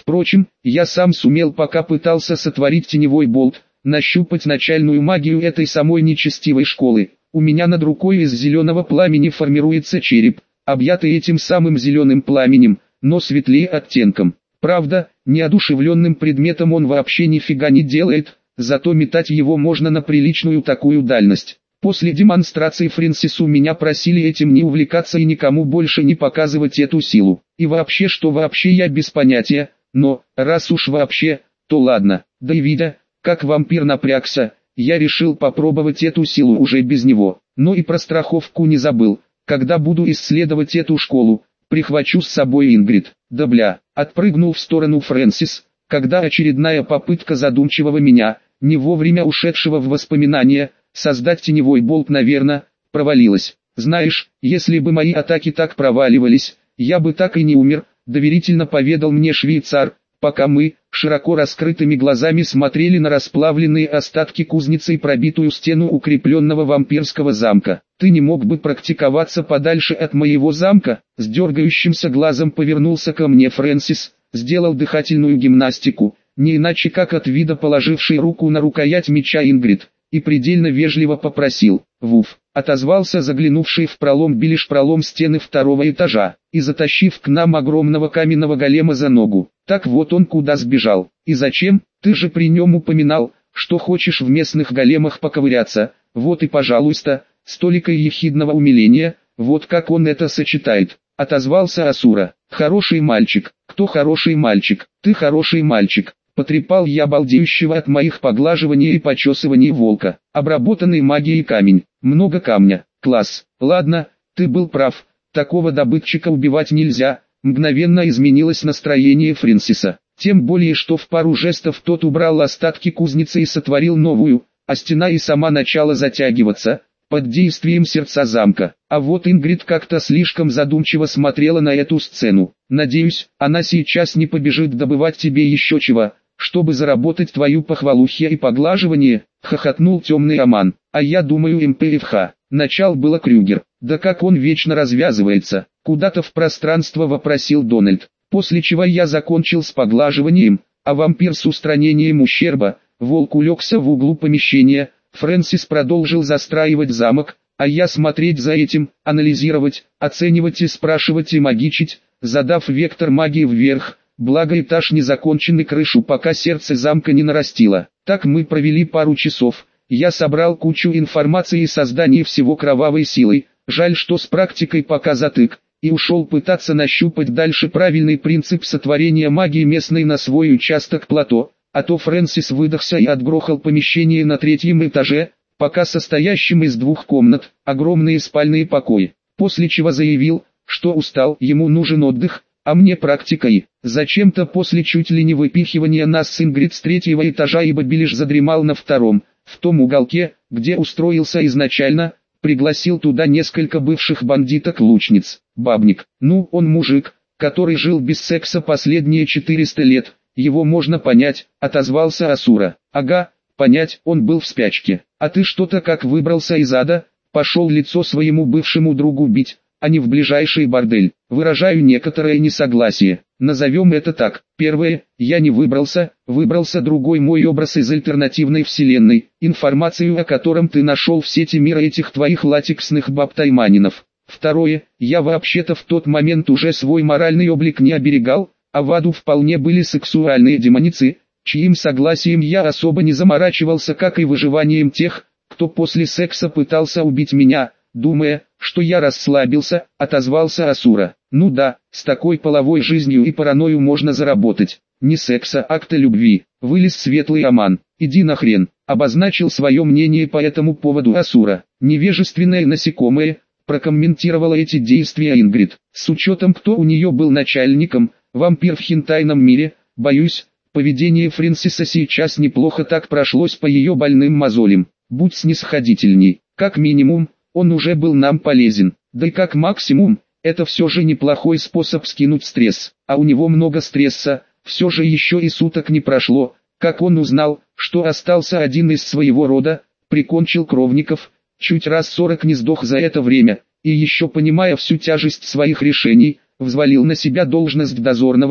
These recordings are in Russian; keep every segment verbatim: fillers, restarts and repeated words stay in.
Впрочем, я сам сумел, пока пытался сотворить теневой болт, нащупать начальную магию этой самой нечестивой школы. У меня над рукой из зеленого пламени формируется череп, объятый этим самым зеленым пламенем, но светлее оттенком. Правда, неодушевленным предметом он вообще нифига не делает, зато метать его можно на приличную такую дальность. После демонстрации Фрэнсису меня просили этим не увлекаться и никому больше не показывать эту силу. И вообще, что вообще, я без понятия, но, раз уж вообще, то ладно. Да и видя, как вампир напрягся, я решил попробовать эту силу уже без него. Но и про страховку не забыл. Когда буду исследовать эту школу, прихвачу с собой Ингрид. Да бля, отпрыгнул в сторону Фрэнсис, когда очередная попытка задумчивого меня, не вовремя ушедшего в воспоминания, создать теневой болт, наверное, провалилась. Знаешь, если бы мои атаки так проваливались, я бы так и не умер, доверительно поведал мне швейцар, пока мы, широко раскрытыми глазами смотрели на расплавленные остатки кузницы и пробитую стену укрепленного вампирского замка. Ты не мог бы практиковаться подальше от моего замка? С дергающимся глазом повернулся ко мне Фрэнсис, сделал дыхательную гимнастику, не иначе как от вида положивший руку на рукоять меча Ингрид, и предельно вежливо попросил: «Вуф», отозвался заглянувший в пролом Билиш пролом стены второго этажа, и затащив к нам огромного каменного голема за ногу. Так вот он куда сбежал. И зачем? Ты же при нем упоминал, что хочешь в местных големах поковыряться. Вот и пожалуйста, столика ехидного умиления, вот как он это сочетает. Отозвался Асура. Хороший мальчик. Кто хороший мальчик? Ты хороший мальчик. Потрепал я балдеющего от моих поглаживаний и почесываний волка. Обработанный магией камень. Много камня. Класс. Ладно, ты был прав. Такого добытчика убивать нельзя. Мгновенно изменилось настроение Фрэнсиса. Тем более, что в пару жестов тот убрал остатки кузницы и сотворил новую, а стена и сама начала затягиваться, под действием сердца замка. А вот Ингрид как-то слишком задумчиво смотрела на эту сцену. Надеюсь, она сейчас не побежит добывать тебе еще чего, чтобы заработать твою похвалухи и поглаживание, хохотнул темный Аман. А я думаю, эм пэ эф ха. Начал было Крюгер. Да как он вечно развязывается, куда-то в пространство вопросил Дональд. После чего я закончил с поглаживанием, а вампир с устранением ущерба. Волк улегся в углу помещения, Фрэнсис продолжил застраивать замок, а я смотреть за этим, анализировать, оценивать и спрашивать и магичить, задав вектор магии вверх, благо этаж не законченный, крышу пока сердце замка не нарастило. Так мы провели пару часов, я собрал кучу информации и создание всего кровавой силой, жаль, что с практикой пока затык, и ушел пытаться нащупать дальше правильный принцип сотворения магии местной на свой участок плато. А то Фрэнсис выдохся и отгрохал помещение на третьем этаже, пока состоящем из двух комнат, огромные спальные покои, после чего заявил, что устал, ему нужен отдых, а мне практика и, зачем-то после чуть ли не выпихивания нас с Ингрид с третьего этажа, ибо Билиш задремал на втором, в том уголке, где устроился изначально, пригласил туда несколько бывших бандиток-лучниц. Бабник, ну он мужик, который жил без секса последние четыреста лет. Его можно понять, отозвался Асура. Ага, понять, он был в спячке. А ты что-то как выбрался из ада, пошел лицо своему бывшему другу бить, а не в ближайший бордель. Выражаю некоторое несогласие. Назовем это так. Первое, я не выбрался, выбрался другой мой образ из альтернативной вселенной, информацию о котором ты нашел в сети мира этих твоих латексных баб-тайманинов. Второе, я вообще-то в тот момент уже свой моральный облик не оберегал, а в аду вполне были сексуальные демоницы, чьим согласием я особо не заморачивался, как и выживанием тех, кто после секса пытался убить меня, думая, что я расслабился, отозвался Асура. Ну да, с такой половой жизнью и паранойю можно заработать. Не секса, а акта любви. Вылез светлый Аман. Иди нахрен, обозначил свое мнение по этому поводу Асура. Невежественное насекомое, прокомментировала эти действия Ингрид. С учетом, кто у нее был начальником, вампир в хентайном мире, боюсь, поведение Фрэнсиса сейчас неплохо так прошлось по ее больным мозолям. Будь снисходительней, как минимум, он уже был нам полезен, да и как максимум, это все же неплохой способ скинуть стресс, а у него много стресса, все же еще и суток не прошло, как он узнал, что остался один из своего рода, прикончил кровников, чуть раз сорок не сдох за это время, и еще понимая всю тяжесть своих решений, взвалил на себя должность дозорного,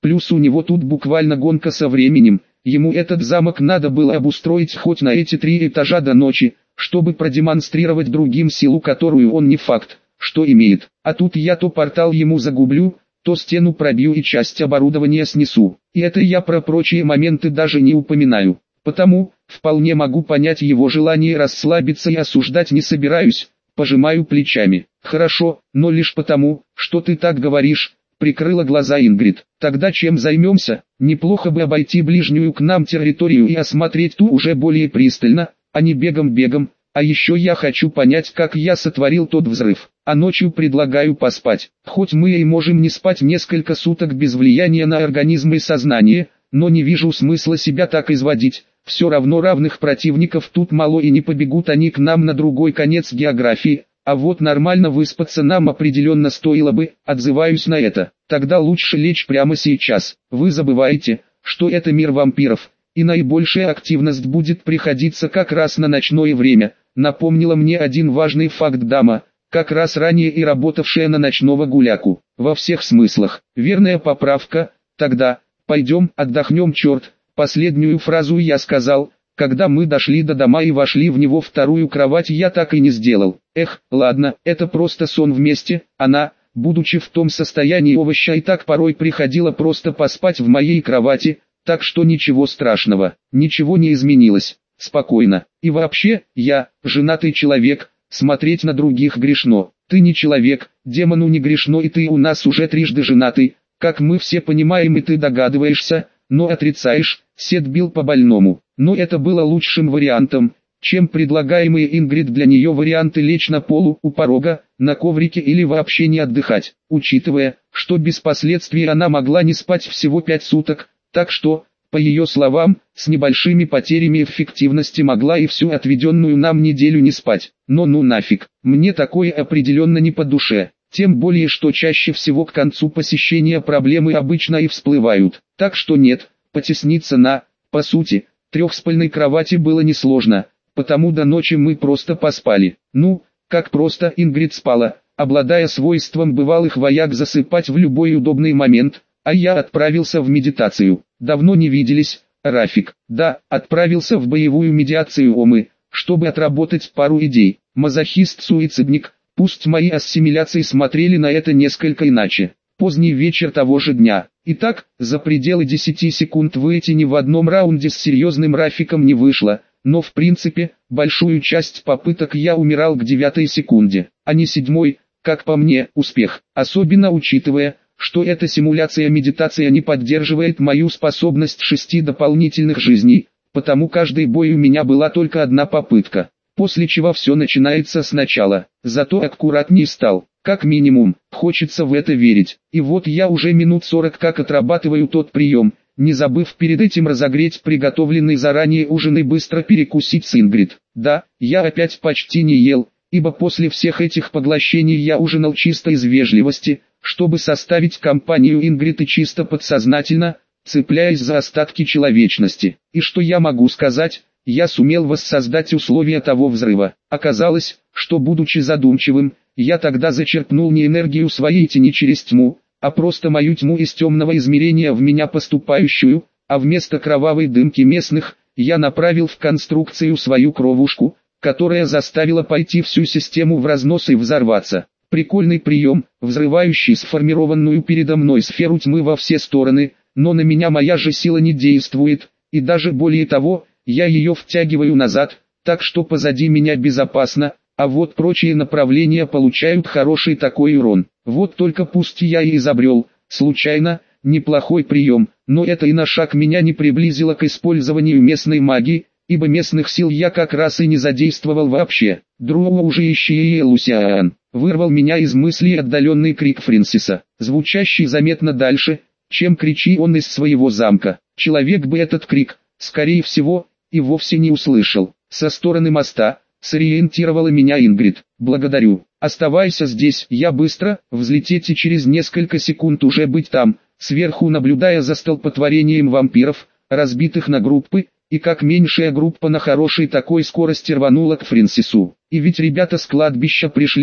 Плюс у него тут буквально гонка со временем. Ему этот замок надо было обустроить хоть на эти три этажа до ночи, чтобы продемонстрировать другим силу, которую он не факт, что имеет. А тут я то портал ему загублю, то стену пробью и часть оборудования снесу. И это я про прочие моменты даже не упоминаю. Потому, вполне могу понять его желание расслабиться и осуждать не собираюсь, пожимаю плечами. Хорошо, но лишь потому, что ты так говоришь. Прикрыла глаза Ингрид. Тогда чем займемся? Неплохо бы обойти ближнюю к нам территорию и осмотреть ту уже более пристально, а не бегом-бегом. А еще я хочу понять, как я сотворил тот взрыв. А ночью предлагаю поспать. Хоть мы и можем не спать несколько суток без влияния на организм и сознание, но не вижу смысла себя так изводить. Все равно равных противников тут мало и не побегут они к нам на другой конец географии. А вот нормально выспаться нам определенно стоило бы, отзываюсь на это. Тогда лучше лечь прямо сейчас. Вы забываете, что это мир вампиров, и наибольшая активность будет приходиться как раз на ночное время. Напомнила мне один важный факт дама, как раз ранее и работавшая на ночного гуляку. Во всех смыслах. Верная поправка. Тогда, пойдем, отдохнем, черт. Последнюю фразу я сказал, когда мы дошли до дома и вошли в него вторую кровать, я так и не сделал. Эх, ладно, это просто сон вместе. Она, будучи в том состоянии овоща, и так порой приходила просто поспать в моей кровати, так что ничего страшного, ничего не изменилось, спокойно. И вообще, я, женатый человек, смотреть на других грешно. Ты не человек, демону не грешно, и ты у нас уже трижды женатый, как мы все понимаем и ты догадываешься, но отрицаешь. Сет бил по больному. Но это было лучшим вариантом, чем предлагаемые Ингрид для нее варианты лечь на полу, у порога, на коврике или вообще не отдыхать, учитывая, что без последствий она могла не спать всего пять суток, так что, по ее словам, с небольшими потерями эффективности могла и всю отведенную нам неделю не спать. Но ну нафиг, мне такое определенно не по душе, тем более что чаще всего к концу посещения проблемы обычно и всплывают, так что нет, потесниться на, по сути, трехспальной кровати было несложно, потому до ночи мы просто поспали. Ну, как просто Ингрид спала, обладая свойством бывалых вояк засыпать в любой удобный момент, а я отправился в медитацию. Давно не виделись, Рафик. Да, отправился в боевую медиацию ОМы, чтобы отработать пару идей. Мазохист-суицидник, пусть мои ассимиляции смотрели на это несколько иначе. Поздний вечер того же дня. Итак, за пределы десяти секунд выйти ни в одном раунде с серьезным Рафиком не вышло, но в принципе, большую часть попыток я умирал к девятой секунде, а не седьмой, как по мне, успех. Особенно учитывая, что эта симуляция-медитация не поддерживает мою способность шести дополнительных жизней, потому каждый бой у меня была только одна попытка, после чего все начинается сначала, зато аккуратней стал. Как минимум, хочется в это верить. И вот я уже минут сорок как отрабатываю тот прием, не забыв перед этим разогреть приготовленный заранее ужин и быстро перекусить с Ингрид. Да, я опять почти не ел, ибо после всех этих поглощений я ужинал чисто из вежливости, чтобы составить компанию Ингрид и чисто подсознательно, цепляясь за остатки человечности. И что я могу сказать? Я сумел воссоздать условия того взрыва. Оказалось, что будучи задумчивым, я тогда зачерпнул не энергию своей тени через тьму, а просто мою тьму из темного измерения в меня поступающую, а вместо кровавой дымки местных, я направил в конструкцию свою кровушку, которая заставила пойти всю систему в разнос и взорваться. Прикольный прием, взрывающий сформированную передо мной сферу тьмы во все стороны, но на меня моя же сила не действует, и даже более того, я ее втягиваю назад, так что позади меня безопасно, а вот прочие направления получают хороший такой урон. Вот только пусть я и изобрел, случайно, неплохой прием, но это и на шаг меня не приблизило к использованию местной магии, ибо местных сил я как раз и не задействовал вообще. Друо уже ищи Лусиан. Вырвал меня из мыслей отдаленный крик Фрэнсиса, звучащий заметно дальше, чем кричи он из своего замка. Человек бы этот крик, скорее всего, и вовсе не услышал. Со стороны моста сориентировала меня Ингрид. Благодарю. Оставайся здесь. Я быстро, взлететь и через несколько секунд уже быть там, сверху наблюдая за столпотворением вампиров, разбитых на группы, и как меньшая группа на хорошей такой скорости рванула к Фрэнсису. И ведь ребята с кладбища пришли,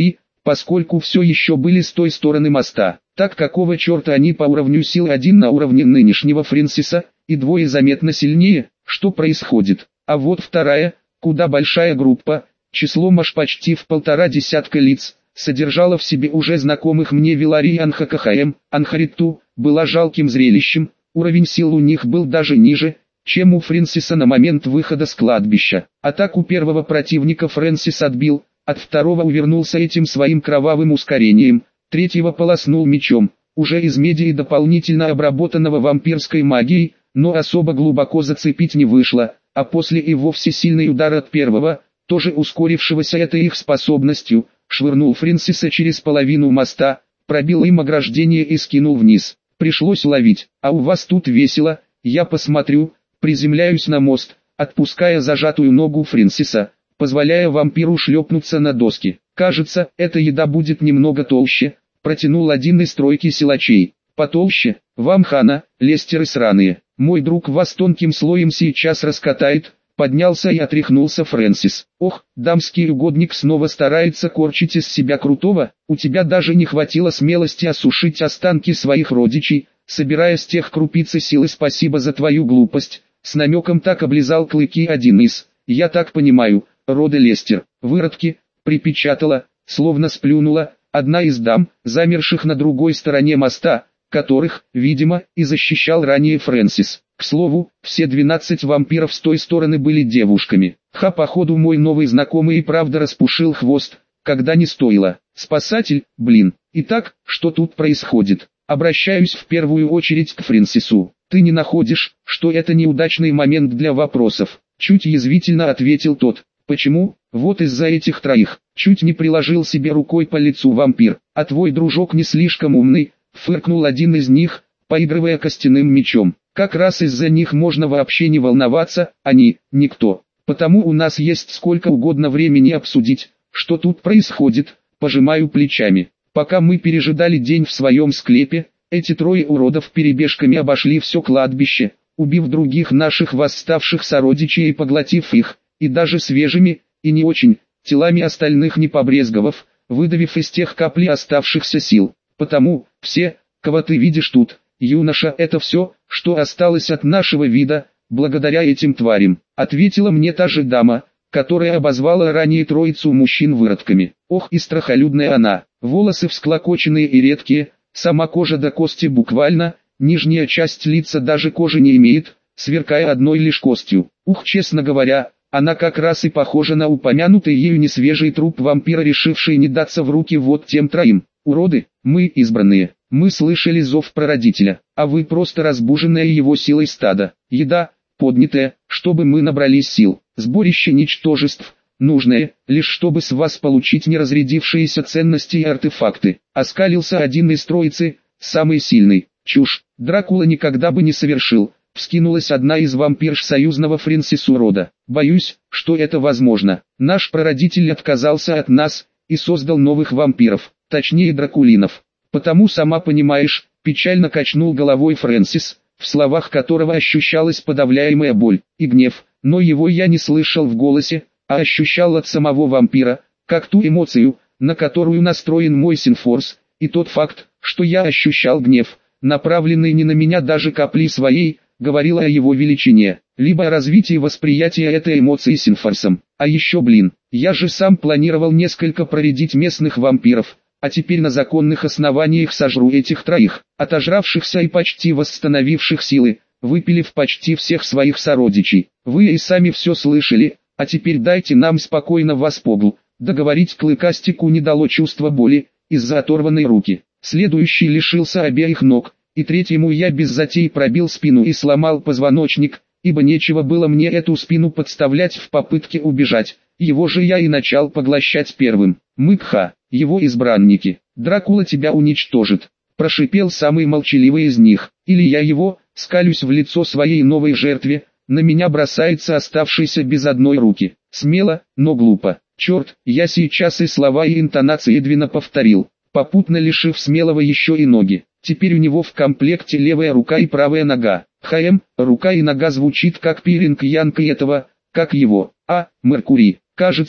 поскольку все еще были с той стороны моста. Так какого черта они по уровню сил один на уровне нынешнего Фрэнсиса, и двое заметно сильнее, что происходит? А вот вторая, куда большая группа, числом аж почти в полтора десятка лиц, содержала в себе уже знакомых мне Вилари и Анхакахаем, Анхариту, была жалким зрелищем, уровень сил у них был даже ниже, чем у Фрэнсиса на момент выхода с кладбища. Атаку первого противника Фрэнсис отбил, от второго увернулся этим своим кровавым ускорением, третьего полоснул мечом, уже из меди и дополнительно обработанного вампирской магией, но особо глубоко зацепить не вышло, а после и вовсе сильный удар от первого, тоже ускорившегося этой их способностью, швырнул Фрэнсиса через половину моста, пробил им ограждение и скинул вниз. Пришлось ловить. А у вас тут весело, я посмотрю. Приземляюсь на мост, отпуская зажатую ногу Фрэнсиса, позволяя вампиру шлепнуться на доски. Кажется, эта еда будет немного толще, протянул один из тройки силачей. Потолще? Вам хана, лестеры сраные. Мой друг вас тонким слоем сейчас раскатает. Поднялся и отряхнулся Фрэнсис. Ох, дамский угодник снова старается корчить из себя крутого, у тебя даже не хватило смелости осушить останки своих родичей, собирая с тех крупицы силы. Спасибо за твою глупость, с намеком так облизал клыки один из, я так понимаю, рода Лестер. Выродки, припечатала, словно сплюнула, одна из дам, замерших на другой стороне моста, которых, видимо, и защищал ранее Фрэнсис. К слову, все двенадцать вампиров с той стороны были девушками. Ха, походу мой новый знакомый и правда распушил хвост, когда не стоило. Спасатель, блин. Итак, что тут происходит? Обращаюсь в первую очередь к Фрэнсису. Ты не находишь, что это неудачный момент для вопросов? Чуть язвительно ответил тот. Почему? Вот из-за этих троих. Чуть не приложил себе рукой по лицу вампир. А твой дружок не слишком умный, фыркнул один из них, поигрывая костяным мечом. Как раз из-за них можно вообще не волноваться, они, никто. Потому у нас есть сколько угодно времени обсудить, что тут происходит, пожимаю плечами. Пока мы пережидали день в своем склепе, эти трое уродов перебежками обошли все кладбище, убив других наших восставших сородичей и поглотив их, и даже свежими, и не очень, телами остальных не побрезговав, выдавив из тех капли оставшихся сил. Потому, все, кого ты видишь тут, юноша, это все, что осталось от нашего вида, благодаря этим тварям, ответила мне та же дама, которая обозвала ранее троицу мужчин выродками. Ох и страхолюдная она, волосы всклокоченные и редкие, сама кожа до кости буквально, нижняя часть лица даже кожи не имеет, сверкая одной лишь костью. Ух, честно говоря, она как раз и похожа на упомянутый ею несвежий труп вампира, решивший не даться в руки вот тем троим. Уроды, мы избранные, мы слышали зов прародителя, а вы просто разбуженное его силой стадо. Еда, поднятая, чтобы мы набрались сил, сборище ничтожеств, нужное, лишь чтобы с вас получить неразрядившиеся ценности и артефакты. Оскалился один из троицы, самый сильный. Чушь, Дракула никогда бы не совершил. Вскинулась одна из вампирш союзного Фрэнсису рода. Боюсь, что это возможно. Наш прародитель отказался от нас и создал новых вампиров, точнее дракулинов. Потому сама понимаешь, печально качнул головой Фрэнсис, в словах которого ощущалась подавляемая боль и гнев, но его я не слышал в голосе, а ощущал от самого вампира, как ту эмоцию, на которую настроен мой синфорс, и тот факт, что я ощущал гнев, направленный не на меня даже капли своей, говорила о его величине, либо о развитии восприятия этой эмоции синфорсом. А еще, блин, я же сам планировал несколько проредить местных вампиров, а теперь на законных основаниях сожру этих троих, отожравшихся и почти восстановивших силы, выпилив почти всех своих сородичей. Вы и сами все слышали, а теперь дайте нам спокойно вас погл. Договорить клыкастику не дало чувство боли, из-за оторванной руки. Следующий лишился обеих ног, и третьему я без затей пробил спину и сломал позвоночник, ибо нечего было мне эту спину подставлять в попытке убежать, его же я и начал поглощать первым. Мыкха, его избранники, Дракула тебя уничтожит, прошипел самый молчаливый из них, или я его, скалюсь в лицо своей новой жертве, на меня бросается оставшийся без одной руки. Смело, но глупо. Черт, я сейчас и слова и интонации Эдвина повторил, попутно лишив смелого еще и ноги. Теперь у него в комплекте левая рука и правая нога. ХМ, рука и нога звучит как пиринг Янка этого, как его, а, Меркурий. Кажется,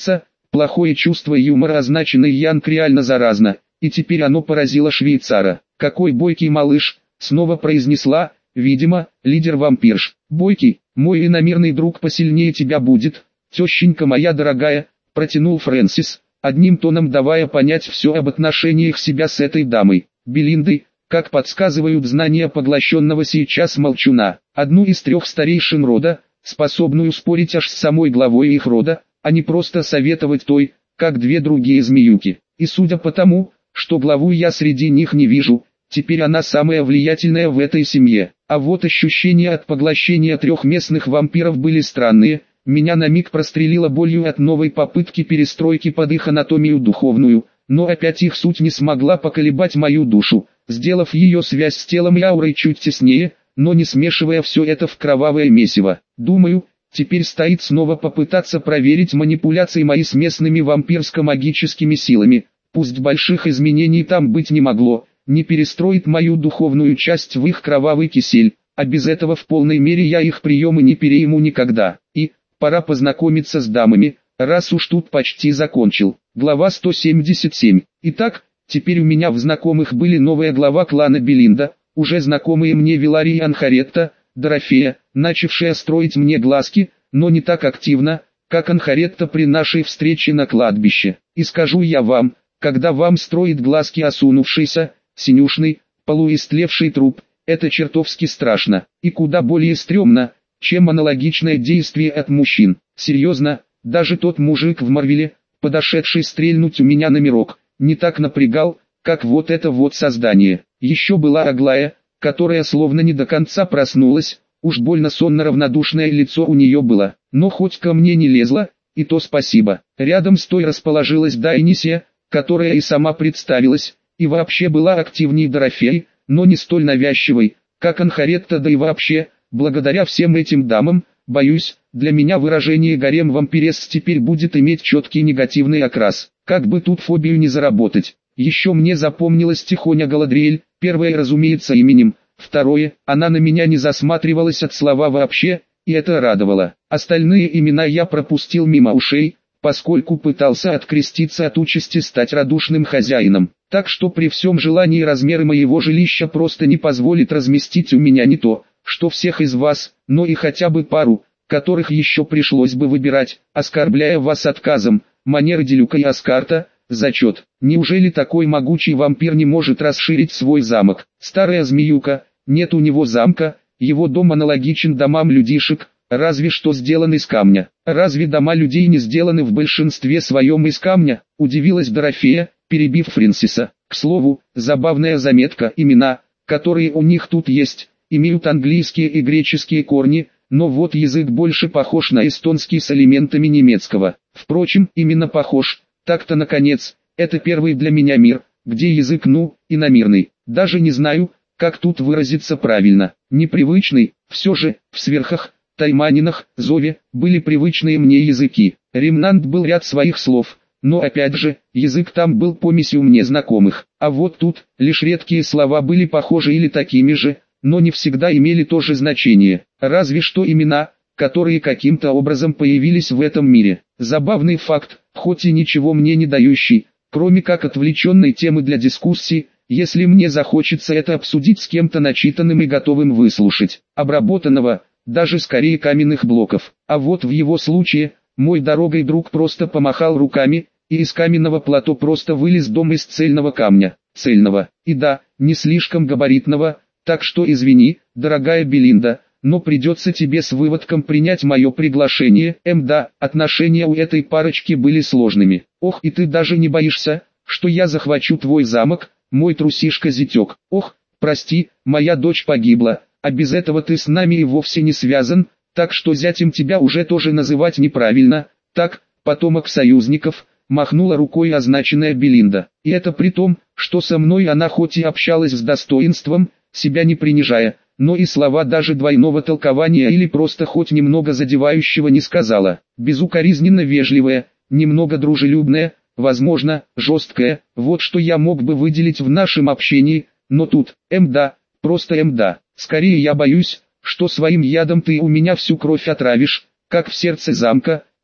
Плохое чувство юмора, означенный Янг, реально заразно, и теперь оно поразило швейцара. «Какой бойкий малыш!» — снова произнесла, видимо, лидер вампирш. «Бойкий, мой иномирный друг посильнее тебя будет, тещенька моя дорогая», — протянул Фрэнсис, одним тоном давая понять все об отношениях себя с этой дамой. Белиндой, как подсказывают знания поглощенного сейчас молчуна, одну из трех старейшин рода, способную спорить аж с самой главой их рода, а не просто советовать той, как две другие змеюки. И судя по тому, что главу я среди них не вижу, теперь она самая влиятельная в этой семье. А вот ощущения от поглощения трех местных вампиров были странные. Меня на миг прострелило болью от новой попытки перестройки под их анатомию духовную, но опять их суть не смогла поколебать мою душу, сделав ее связь с телом и аурой чуть теснее, но не смешивая все это в кровавое месиво. Думаю, теперь стоит снова попытаться проверить манипуляции мои с местными вампирско-магическими силами. Пусть больших изменений там быть не могло, не перестроит мою духовную часть в их кровавый кисель, а без этого в полной мере я их приемы не перейму никогда. И пора познакомиться с дамами, раз уж тут почти закончил. Глава сто семьдесят семь. Итак, теперь у меня в знакомых были новая глава клана Белинда, уже знакомые мне Виларий и Анхаретта, Дорофея, начавшая строить мне глазки, но не так активно, как Анхаретта при нашей встрече на кладбище. И скажу я вам, когда вам строит глазки осунувшийся, синюшный, полуистлевший труп, это чертовски страшно, и куда более стрёмно, чем аналогичное действие от мужчин. Серьезно, даже тот мужик в Марвеле, подошедший стрельнуть у меня номерок, не так напрягал, как вот это вот создание. Еще была Аглая, которая словно не до конца проснулась, уж больно сонно-равнодушное лицо у нее было, но хоть ко мне не лезла, и то спасибо. Рядом с той расположилась Дайнисия, которая и сама представилась, и вообще была активней Дорофеи, но не столь навязчивой, как Анхаретта, да и вообще, благодаря всем этим дамам, боюсь, для меня выражение «гарем вампиресс» теперь будет иметь четкий негативный окрас, как бы тут фобию не заработать. Еще мне запомнилась тихоня Галадриэль, первое, разумеется, именем, второе, она на меня не засматривалась от слова вообще, и это радовало. Остальные имена я пропустил мимо ушей, поскольку пытался откреститься от участи стать радушным хозяином. Так что при всем желании размеры моего жилища просто не позволит разместить у меня не то, что всех из вас, но и хотя бы пару, которых еще пришлось бы выбирать, оскорбляя вас отказом. Манеры Делюка и Аскарта, зачет. Неужели такой могучий вампир не может расширить свой замок? Старая змеюка, нет у него замка, его дом аналогичен домам людишек, разве что сделан из камня. Разве дома людей не сделаны в большинстве своем из камня? Удивилась Дорофея, перебив Фрэнсиса. К слову, забавная заметка, имена, которые у них тут есть, имеют английские и греческие корни, но вот язык больше похож на эстонский с элементами немецкого. Впрочем, именно похож, так-то наконец, это первый для меня мир, где язык ну, иномирный. Даже не знаю, как тут выразиться правильно. Непривычный, все же, в сверхах, тайманинах, зове, были привычные мне языки. Ремнант был ряд своих слов, но опять же, язык там был помесью мне знакомых. А вот тут, лишь редкие слова были похожи или такими же, но не всегда имели то же значение. Разве что имена, которые каким-то образом появились в этом мире. Забавный факт, хоть и ничего мне не дающий, кроме как отвлеченной темы для дискуссии, если мне захочется это обсудить с кем-то начитанным и готовым выслушать. Обработанного, даже скорее каменных блоков. А вот в его случае, мой дорогой друг просто помахал руками, и из каменного плато просто вылез дом из цельного камня. Цельного, и да, не слишком габаритного, так что извини, дорогая Белинда, но придется тебе с выводком принять мое приглашение. Эм да, отношения у этой парочки были сложными. Ох, и ты даже не боишься, что я захвачу твой замок, мой трусишка-зятек. Ох, прости, моя дочь погибла, а без этого ты с нами и вовсе не связан, так что зятем тебя уже тоже называть неправильно. Так, потомок союзников, махнула рукой означенная Белинда. И это при том, что со мной она хоть и общалась с достоинством, себя не принижая, но и слова даже двойного толкования или просто хоть немного задевающего не сказала. Безукоризненно вежливая, немного дружелюбная, возможно, жесткая, вот что я мог бы выделить в нашем общении, но тут, эм да, просто эм да. Скорее я боюсь, что своим ядом ты у меня всю кровь отравишь, как в сердце замка,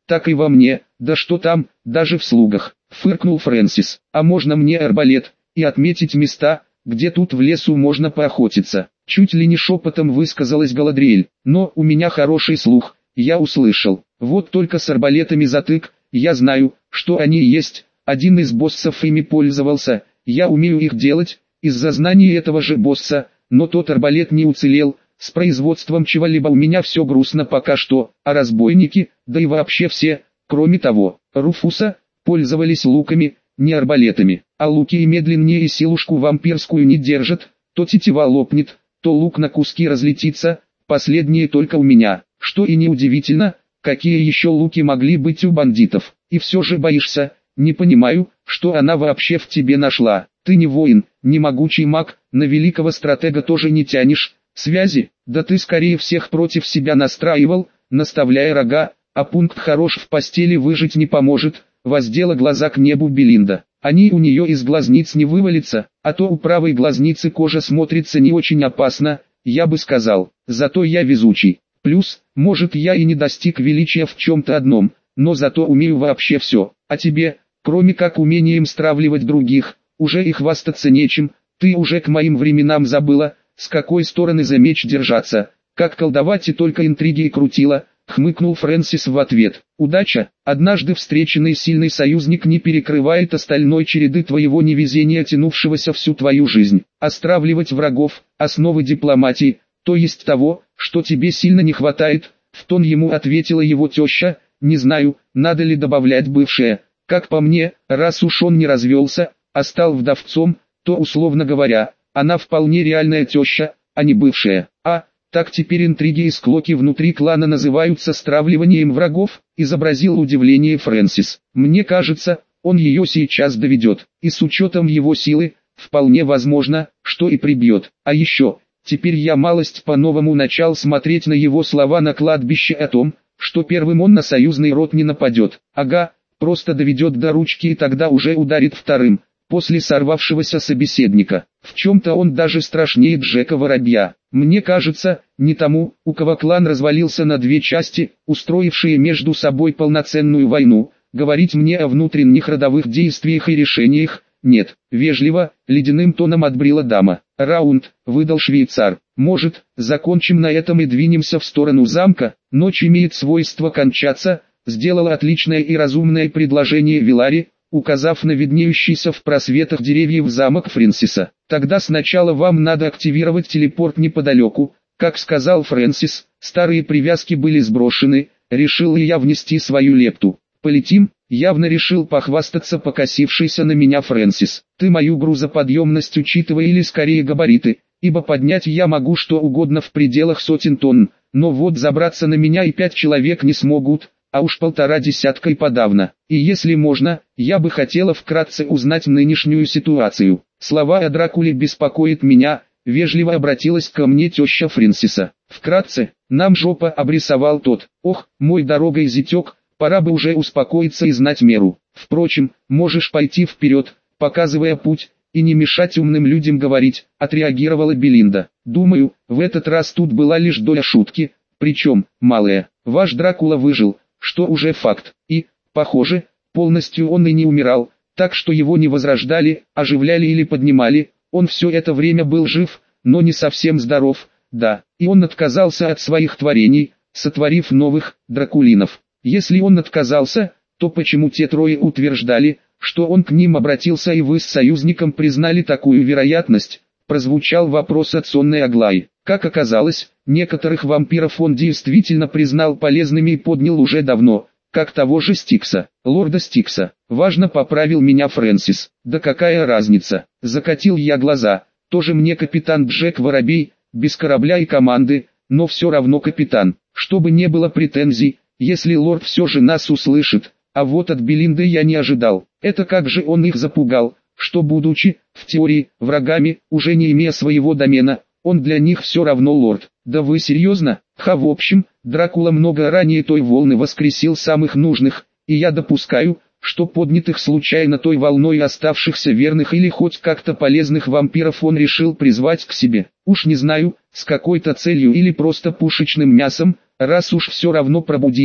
так и во мне, да что там, даже в слугах, фыркнул Фрэнсис. А можно мне арбалет, и отметить места, где тут в лесу можно поохотиться? Чуть ли не шепотом высказалась Галадриэль, но у меня хороший слух, я услышал. Вот только с арбалетами затык, я знаю, что они есть, один из боссов ими пользовался, я умею их делать, из-за знаний этого же босса, но тот арбалет не уцелел, с производством чего-либо у меня все грустно пока что, а разбойники, да и вообще все, кроме того, Руфуса, пользовались луками, не арбалетами, а луки и медленнее и силушку вампирскую не держат, то тетива лопнет, то лук на куски разлетится, последнее только у меня, что и неудивительно, какие еще луки могли быть у бандитов, и все же боишься, не понимаю, что она вообще в тебе нашла, ты не воин, не могучий маг, на великого стратега тоже не тянешь, связи, да ты скорее всех против себя настраивал, наставляя рога, а пункт хорош в постели выжить не поможет, воздела глаза к небу Белинда. Они у нее из глазниц не вывалятся, а то у правой глазницы кожа смотрится не очень опасно, я бы сказал, зато я везучий. Плюс, может я и не достиг величия в чем-то одном, но зато умею вообще все, а тебе, кроме как умением стравливать других, уже и хвастаться нечем, ты уже к моим временам забыла, с какой стороны за меч держаться, как колдовать и только интриги крутила, хмыкнул Фрэнсис в ответ. Удача, однажды встреченный сильный союзник не перекрывает остальной череды твоего невезения, тянувшегося всю твою жизнь. Остравливать врагов, основы дипломатии, то есть того, что тебе сильно не хватает, в тон ему ответила его теща, не знаю, надо ли добавлять бывшее, как по мне, раз уж он не развелся, а стал вдовцом, то условно говоря, она вполне реальная теща, а не бывшая. А, так теперь интриги и склоки внутри клана называются стравливанием врагов, изобразил удивление Фрэнсис. Мне кажется, он ее сейчас доведет, и с учетом его силы, вполне возможно, что и прибьет. А еще, теперь я малость по-новому начал смотреть на его слова на кладбище о том, что первым он на союзный род не нападет. Ага, просто доведет до ручки и тогда уже ударит вторым, после сорвавшегося собеседника. В чем-то он даже страшнее Джека Воробья. Мне кажется, не тому, у кого клан развалился на две части, устроившие между собой полноценную войну, говорить мне о внутренних родовых действиях и решениях, нет. Вежливо, ледяным тоном отбрила дама. Раунд, выдал швейцар. Может, закончим на этом и двинемся в сторону замка? Ночь имеет свойство кончаться, сделала отличное и разумное предложение Вилари, указав на виднеющийся в просветах деревьев замок Фрэнсиса. Тогда сначала вам надо активировать телепорт неподалеку, как сказал Фрэнсис, старые привязки были сброшены, решил и я внести свою лепту. Полетим, явно решил похвастаться покосившийся на меня Фрэнсис. Ты мою грузоподъемность учитывай или скорее габариты, ибо поднять я могу что угодно в пределах сотен тонн, но вот забраться на меня и пять человек не смогут, а уж полтора десятка и подавно. И если можно, я бы хотела вкратце узнать нынешнюю ситуацию. Слова о Дракуле беспокоят меня, вежливо обратилась ко мне теща Фрэнсиса. Вкратце, нам жопа обрисовал тот. Ох, мой дорогой зятек, пора бы уже успокоиться и знать меру. Впрочем, можешь пойти вперед, показывая путь, и не мешать умным людям говорить, отреагировала Белинда. Думаю, в этот раз тут была лишь доля шутки, причем, малая. Ваш Дракула выжил, что уже факт, и, похоже, полностью он и не умирал, так что его не возрождали, оживляли или поднимали, он все это время был жив, но не совсем здоров, да, и он отказался от своих творений, сотворив новых, дракулинов. Если он отказался, то почему те трое утверждали, что он к ним обратился и вы с союзником признали такую вероятность? Прозвучал вопрос от сонной Аглаи. Как оказалось, некоторых вампиров он действительно признал полезными и поднял уже давно, как того же Стикса, лорда Стикса. Важно, поправил меня Фрэнсис. Да какая разница? Закатил я глаза. Тоже мне капитан Джек Воробей, без корабля и команды, но все равно капитан. Чтобы не было претензий, если лорд все же нас услышит. А вот от Белинды я не ожидал. Это как же он их запугал, что будучи, в теории, врагами, уже не имея своего домена, он для них все равно лорд. Да вы серьезно? Ха, в общем, Дракула много ранее той волны воскресил самых нужных, и я допускаю, что поднятых случайно той волной оставшихся верных или хоть как-то полезных вампиров он решил призвать к себе. Уж не знаю, с какой-то целью или просто пушечным мясом, раз уж все равно пробудились,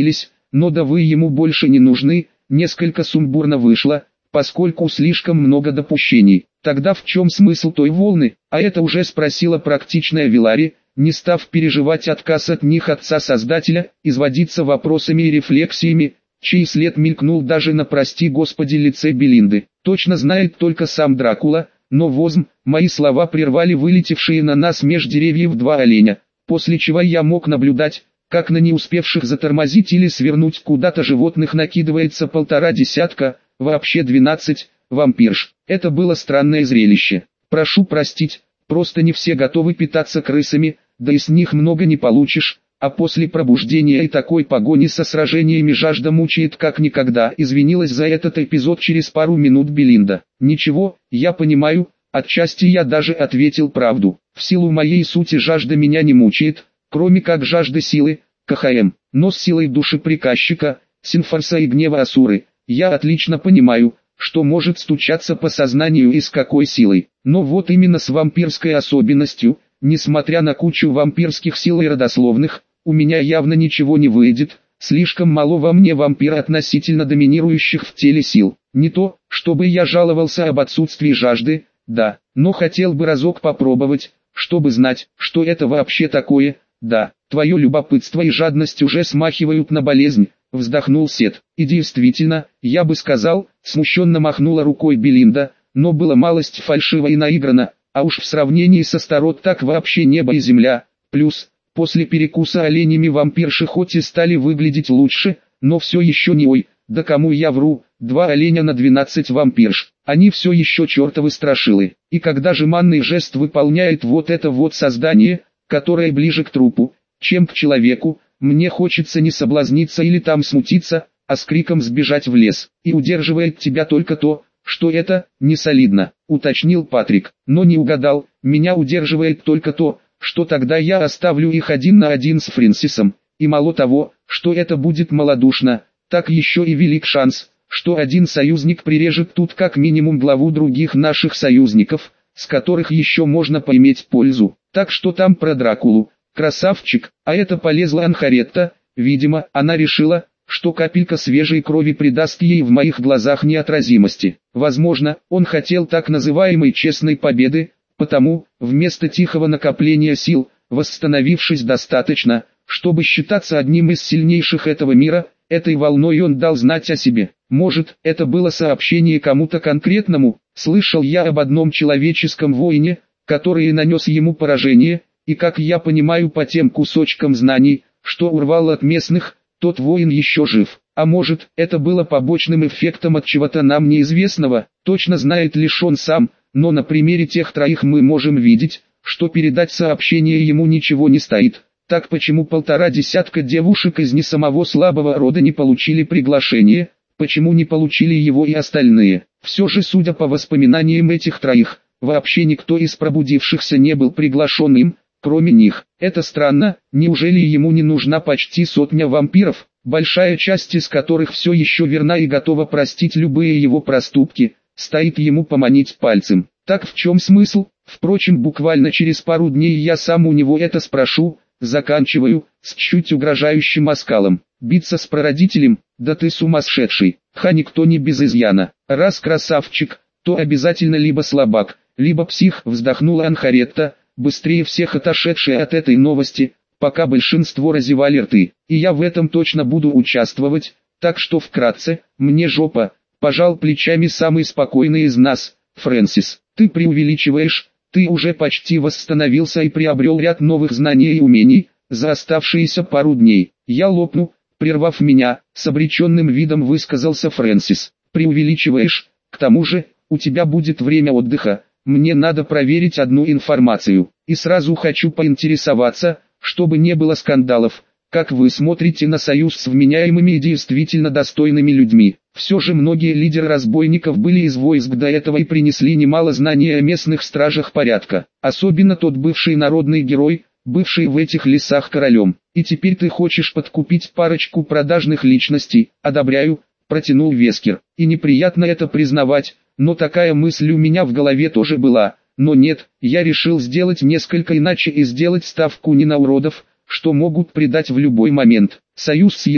но да вы ему больше не нужны, несколько сумбурно вышло, поскольку слишком много допущений. Тогда в чем смысл той волны, а это уже спросила практичная Вилари, не став переживать отказ от них отца-создателя, изводиться вопросами и рефлексиями, чей след мелькнул даже на прости господи лице Белинды. Точно знает только сам Дракула, но возм, мои слова прервали вылетевшие на нас меж деревьев два оленя, после чего я мог наблюдать, как на не успевших затормозить или свернуть куда-то животных накидывается полтора десятка, вообще двенадцать, вампирш. Это было странное зрелище. Прошу простить, просто не все готовы питаться крысами, да и с них много не получишь, а после пробуждения и такой погони со сражениями жажда мучает как никогда. Извинилась за этот эпизод через пару минут Белинда. Ничего, я понимаю, отчасти я даже ответил правду. В силу моей сути жажда меня не мучает, кроме как жажда силы, КХМ, но с силой души приказчика, Синфорса и гнева Асуры, я отлично понимаю, что может стучаться по сознанию и с какой силой. Но вот именно с вампирской особенностью, несмотря на кучу вампирских сил и родословных, у меня явно ничего не выйдет, слишком мало во мне вампира относительно доминирующих в теле сил. Не то, чтобы я жаловался об отсутствии жажды, да, но хотел бы разок попробовать, чтобы знать, что это вообще такое, да, твое любопытство и жадность уже смахивают на болезнь, вздохнул Сет. И действительно, я бы сказал, смущенно махнула рукой Белинда, но было малость фальшиво и наиграно, а уж в сравнении со Старот так вообще небо и земля, плюс, после перекуса оленями вампирши хоть и стали выглядеть лучше, но все еще не ой, да кому я вру, два оленя на двенадцать вампирш, они все еще чертовы страшилы. И когда же манный жест выполняет вот это вот создание, которое ближе к трупу, чем к человеку, мне хочется не соблазниться или там смутиться, а с криком сбежать в лес. И удерживает тебя только то, что это не солидно, уточнил Патрик, но не угадал, меня удерживает только то, что тогда я оставлю их один на один с Фрэнсисом, и мало того, что это будет малодушно, так еще и велик шанс, что один союзник прирежет тут как минимум главу других наших союзников, с которых еще можно поиметь пользу. Так что там про Дракулу, красавчик, а это полезла Анхаретта, видимо, она решила, что капелька свежей крови придаст ей в моих глазах неотразимости. Возможно, он хотел так называемой честной победы, потому, вместо тихого накопления сил, восстановившись достаточно, чтобы считаться одним из сильнейших этого мира, этой волной он дал знать о себе. Может, это было сообщение кому-то конкретному, слышал я об одном человеческом воине, который нанес ему поражение, и как я понимаю по тем кусочкам знаний, что урвал от местных, тот воин еще жив. А может, это было побочным эффектом от чего-то нам неизвестного, точно знает лишь он сам, но на примере тех троих мы можем видеть, что передать сообщение ему ничего не стоит. Так почему полтора десятка девушек из не самого слабого рода не получили приглашение, почему не получили его и остальные? Все же, судя по воспоминаниям этих троих, вообще никто из пробудившихся не был приглашен им, кроме них. Это странно, неужели ему не нужна почти сотня вампиров, большая часть из которых все еще верна и готова простить любые его проступки, стоит ему поманить пальцем. Так в чем смысл? Впрочем, буквально через пару дней я сам у него это спрошу. Заканчиваю, с чуть угрожающим оскалом. Биться с прародителем, да ты сумасшедший. Ха, никто не без изъяна. Раз красавчик, то обязательно либо слабак, либо псих, вздохнула Анхаретта, быстрее всех отошедшая от этой новости, пока большинство разевали рты. И я в этом точно буду участвовать, так что вкратце, мне жопа, пожал плечами самый спокойный из нас, Фрэнсис. Ты преувеличиваешь. Ты уже почти восстановился и приобрел ряд новых знаний и умений, за оставшиеся пару дней. Я лопну, прервав меня, с обреченным видом высказался Фрэнсис. Преувеличиваешь, к тому же, у тебя будет время отдыха, мне надо проверить одну информацию. И сразу хочу поинтересоваться, чтобы не было скандалов, как вы смотрите на союз с вменяемыми и действительно достойными людьми. Все же многие лидеры разбойников были из войск до этого и принесли немало знаний о местных стражах порядка. Особенно тот бывший народный герой, бывший в этих лесах королем. И теперь ты хочешь подкупить парочку продажных личностей. Одобряю, протянул Вескер. И неприятно это признавать, но такая мысль у меня в голове тоже была. Но нет, я решил сделать несколько иначе и сделать ставку не на уродов, что могут предать в любой момент. Союз с едой,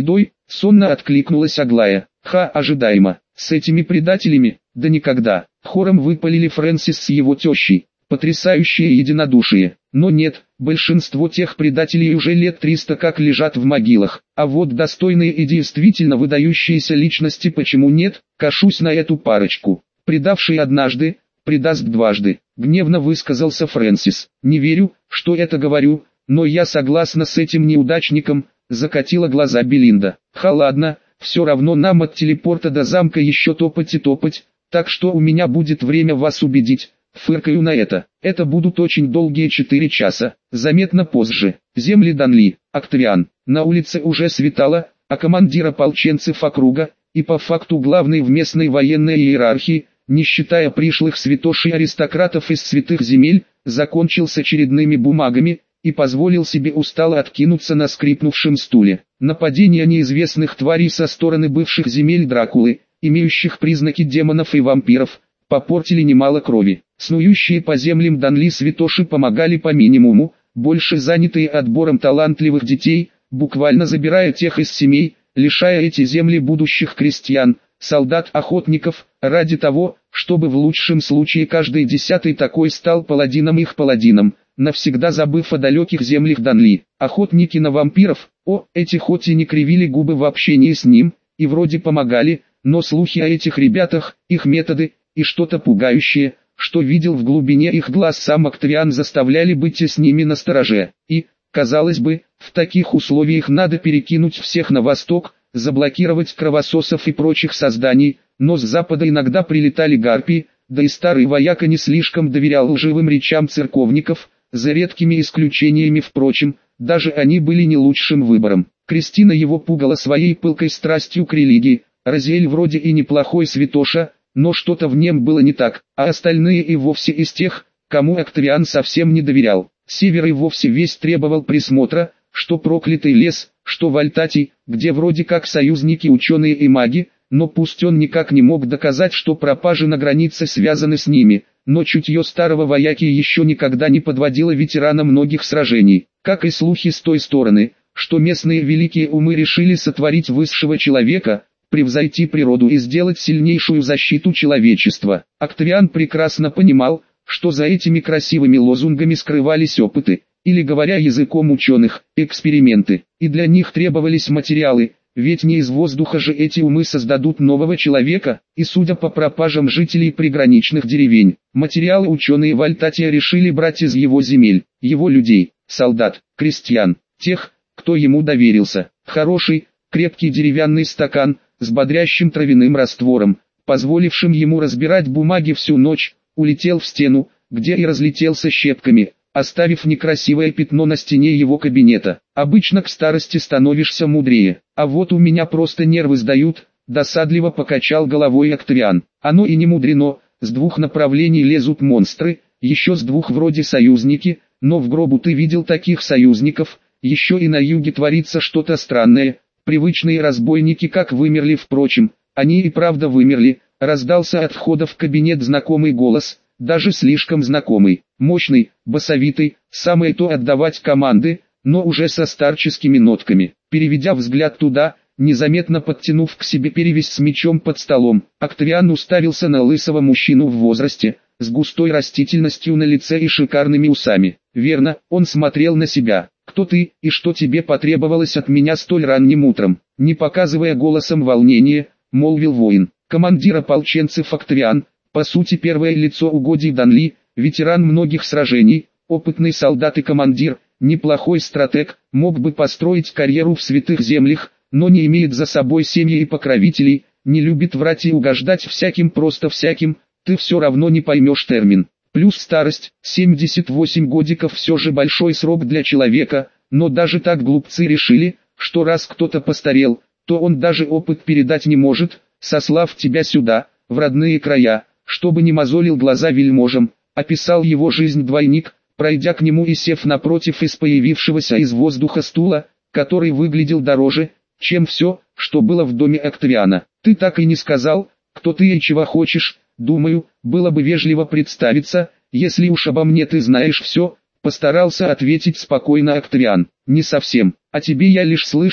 Сонно откликнулась Аглая. Ха, ожидаемо. С этими предателями? Да никогда. Хором выпалили Фрэнсис с его тещей. Потрясающее единодушие. Но нет, большинство тех предателей уже лет триста как лежат в могилах. А вот достойные и действительно выдающиеся личности почему нет? Кашусь на эту парочку. Предавший однажды, предаст дважды. Гневно высказался Фрэнсис. Не верю, что это говорю, но я согласна с этим неудачником, закатила глаза Белинда. Ха, ладно, все равно нам от телепорта до замка еще топать и топать, так что у меня будет время вас убедить. Фыркаю на это. Это будут очень долгие четыре часа. Заметно позже. Земли Данли, Октавиан. На улице уже светало, а командир ополченцев округа, и по факту главный в местной военной иерархии, не считая пришлых святошей аристократов из святых земель, закончил с очередными бумагами, и позволил себе устало откинуться на скрипнувшем стуле. Нападение неизвестных тварей со стороны бывших земель Дракулы, имеющих признаки демонов и вампиров, попортили немало крови. Снующие по землям Данли святоши помогали по минимуму, больше занятые отбором талантливых детей, буквально забирая тех из семей, лишая эти земли будущих крестьян, солдат-охотников, ради того, чтобы в лучшем случае каждый десятый такой стал паладином их паладином, навсегда забыв о далеких землях Данли. Охотники на вампиров, о, эти хоть и не кривили губы в общении с ним, и вроде помогали, но слухи о этих ребятах, их методы, и что-то пугающее, что видел в глубине их глаз сам Октавиан, заставляли быть с ними настороже. И, казалось бы, в таких условиях надо перекинуть всех на восток, заблокировать кровососов и прочих созданий, но с запада иногда прилетали гарпии, да и старый вояка не слишком доверял лживым речам церковников, за редкими исключениями впрочем, даже они были не лучшим выбором. Кристина его пугала своей пылкой страстью к религии, Розиэль вроде и неплохой святоша, но что-то в нем было не так, а остальные и вовсе из тех, кому Октавиан совсем не доверял. Север и вовсе весь требовал присмотра, что проклятый лес, что Вальтатий, где вроде как союзники ученые и маги, но пусть он никак не мог доказать, что пропажи на границе связаны с ними, но чутье старого вояки еще никогда не подводило ветерана многих сражений, как и слухи с той стороны, что местные великие умы решили сотворить высшего человека, превзойти природу и сделать сильнейшую защиту человечества. Октавиан прекрасно понимал, что за этими красивыми лозунгами скрывались опыты, или говоря языком ученых, эксперименты, и для них требовались материалы, ведь не из воздуха же эти умы создадут нового человека, и судя по пропажам жителей приграничных деревень, материалы ученые Вальтатия решили брать из его земель, его людей, солдат, крестьян, тех, кто ему доверился. Хороший, крепкий деревянный стакан, с бодрящим травяным раствором, позволившим ему разбирать бумаги всю ночь, улетел в стену, где и разлетелся щепками, оставив некрасивое пятно на стене его кабинета. Обычно к старости становишься мудрее, а вот у меня просто нервы сдают, досадливо покачал головой Октавиан. Оно и не мудрено, с двух направлений лезут монстры, еще с двух вроде союзники, но в гробу ты видел таких союзников, еще и на юге творится что-то странное. Привычные разбойники как вымерли, впрочем, они и правда вымерли. Раздался от входа в кабинет знакомый голос, даже слишком знакомый, мощный, басовитый, самое то отдавать команды, но уже со старческими нотками. Переведя взгляд туда, незаметно подтянув к себе перевязь с мечом под столом, Октавиан уставился на лысого мужчину в возрасте, с густой растительностью на лице и шикарными усами. Верно, он смотрел на себя. «Кто ты, и что тебе потребовалось от меня столь ранним утром?» Не показывая голосом волнения, молвил воин. Командир ополченцев Октавиан, по сути первое лицо угодий Данли, ветеран многих сражений, опытный солдат и командир, неплохой стратег, мог бы построить карьеру в святых землях, но не имеет за собой семьи и покровителей, не любит врать и угождать всяким, просто всяким, ты все равно не поймешь термин. Плюс старость, семьдесят восемь годиков все же большой срок для человека, но даже так глупцы решили, что раз кто-то постарел, то он даже опыт передать не может, сослав тебя сюда, в родные края, чтобы не мозолил глаза вельможам. Описал его жизнь двойник, пройдя к нему и сев напротив из появившегося из воздуха стула, который выглядел дороже, чем все, что было в доме Октавиана. Ты так и не сказал, кто ты и чего хочешь. Думаю, было бы вежливо представиться, если уж обо мне ты знаешь все, постарался ответить спокойно Октавиан. Не совсем, о тебе я лишь слышал,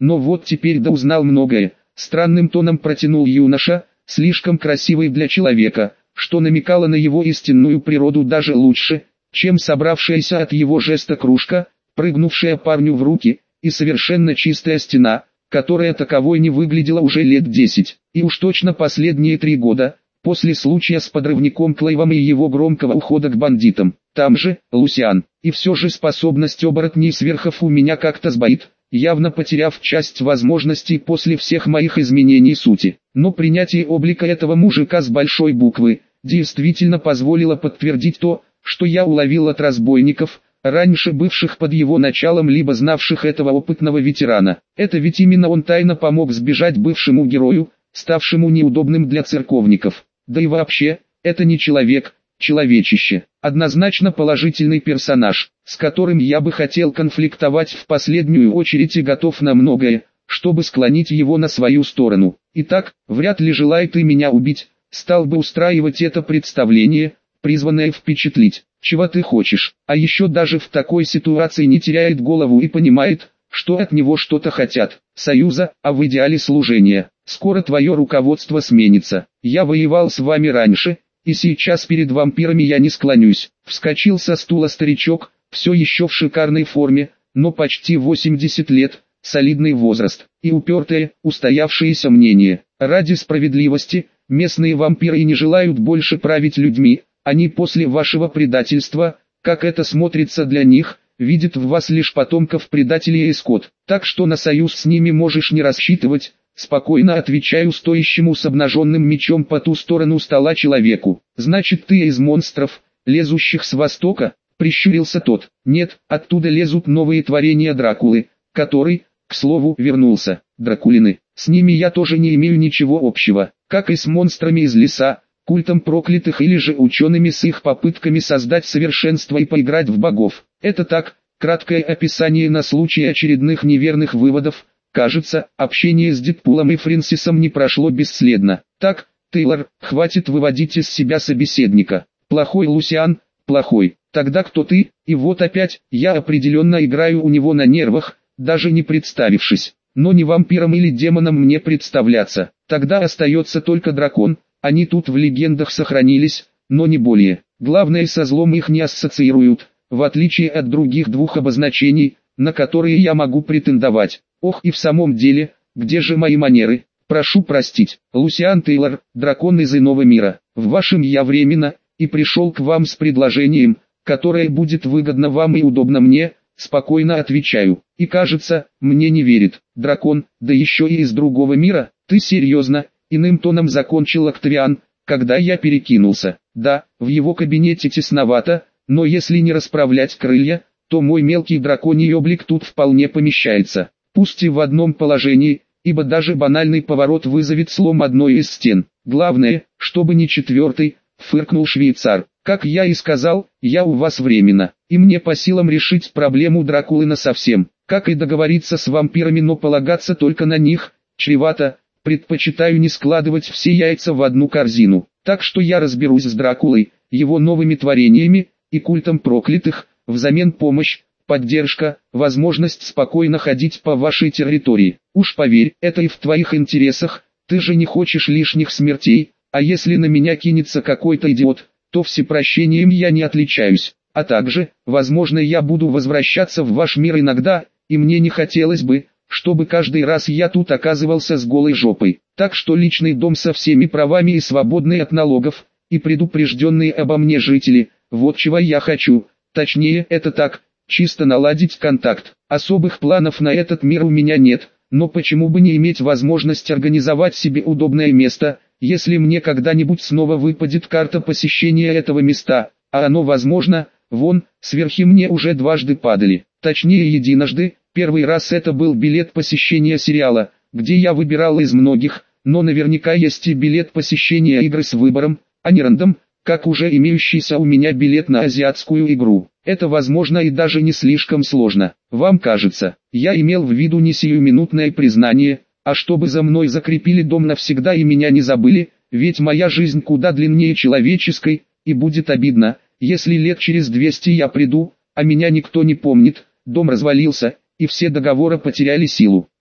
но вот теперь да узнал многое. Странным тоном протянул юноша, слишком красивый для человека, что намекало на его истинную природу даже лучше, чем собравшаяся от его жеста кружка, прыгнувшая парню в руки, и совершенно чистая стена, которая таковой не выглядела уже лет десять, и уж точно последние три года, после случая с подрывником Клейвом и его громкого ухода к бандитам. Там же, Лусиан, и все же способность оборотней сверхов у меня как-то сбоит, явно потеряв часть возможностей после всех моих изменений сути. Но принятие облика этого мужика с большой буквы, действительно позволило подтвердить то, что я уловил от разбойников, раньше бывших под его началом либо знавших этого опытного ветерана. Это ведь именно он тайно помог сбежать бывшему герою, ставшему неудобным для церковников. Да и вообще, это не человек, человечище. Однозначно положительный персонаж, с которым я бы хотел конфликтовать в последнюю очередь и готов на многое, чтобы склонить его на свою сторону. Итак, вряд ли желает и меня убить, стал бы устраивать это представление, призванное впечатлить. Чего ты хочешь? А еще даже в такой ситуации не теряет голову и понимает, что от него что-то хотят. Союза, а в идеале служения. Скоро твое руководство сменится. Я воевал с вами раньше, и сейчас перед вампирами я не склонюсь. Вскочил со стула старичок, все еще в шикарной форме, но почти восемьдесят лет, солидный возраст, и упертое, устоявшееся мнение. Ради справедливости, местные вампиры не желают больше править людьми, они после вашего предательства, как это смотрится для них, видят в вас лишь потомков предателей и скот. Так что на союз с ними можешь не рассчитывать. Спокойно отвечаю стоящему с обнаженным мечом по ту сторону стола человеку. Значит, ты из монстров, лезущих с востока? Прищурился тот. Нет, оттуда лезут новые творения Дракулы, который, к слову, вернулся. Дракулины. С ними я тоже не имею ничего общего, как и с монстрами из леса, культом проклятых или же учеными с их попытками создать совершенство и поиграть в богов. Это так, краткое описание на случай очередных неверных выводов. Кажется, общение с Дэдпулом и Фрэнсисом не прошло бесследно. Так, Тейлор, хватит выводить из себя собеседника. Плохой Лусиан, плохой. Тогда кто ты? И вот опять, я определенно играю у него на нервах, даже не представившись. Но не вампиром или демоном мне представляться. Тогда остается только дракон, они тут в легендах сохранились, но не более. Главное, со злом их не ассоциируют, в отличие от других двух обозначений, на которые я могу претендовать. Ох, и в самом деле, где же мои манеры? Прошу простить, Лусиан Тейлор, дракон из иного мира. В вашем я временно, и пришел к вам с предложением, которое будет выгодно вам и удобно мне, спокойно отвечаю. И кажется, мне не верит. Дракон, да еще и из другого мира? Ты серьезно? Иным тоном закончил Октавиан, когда я перекинулся. Да, в его кабинете тесновато, но если не расправлять крылья, то мой мелкий драконий облик тут вполне помещается. Пусть и в одном положении, ибо даже банальный поворот вызовет слом одной из стен. Главное, чтобы не четвертый, фыркнул швейцар. Как я и сказал, я у вас временно, и мне по силам решить проблему Дракулы насовсем. Как и договориться с вампирами, но полагаться только на них, чревато. Предпочитаю не складывать все яйца в одну корзину. Так что я разберусь с Дракулой, его новыми творениями и культом проклятых, взамен помощь, поддержка, возможность спокойно ходить по вашей территории. Уж поверь, это и в твоих интересах, ты же не хочешь лишних смертей, а если на меня кинется какой-то идиот, то всепрощением я не отличаюсь. А также, возможно, я буду возвращаться в ваш мир иногда, и мне не хотелось бы, чтобы каждый раз я тут оказывался с голой жопой. Так что личный дом со всеми правами и свободный от налогов, и предупрежденные обо мне жители, вот чего я хочу. Точнее, это так, чисто наладить контакт. Особых планов на этот мир у меня нет, но почему бы не иметь возможность организовать себе удобное место, если мне когда-нибудь снова выпадет карта посещения этого места, а оно возможно, вон, сверхи мне уже дважды падали, точнее единожды. Первый раз это был билет посещения сериала, где я выбирал из многих, но наверняка есть и билет посещения игры с выбором, а не рандом, как уже имеющийся у меня билет на азиатскую игру. Это возможно и даже не слишком сложно. Вам кажется, я имел в виду не сиюминутное признание, а чтобы за мной закрепили дом навсегда и меня не забыли, ведь моя жизнь куда длиннее человеческой, и будет обидно, если лет через двести я приду, а меня никто не помнит, дом развалился, и все договоры потеряли силу.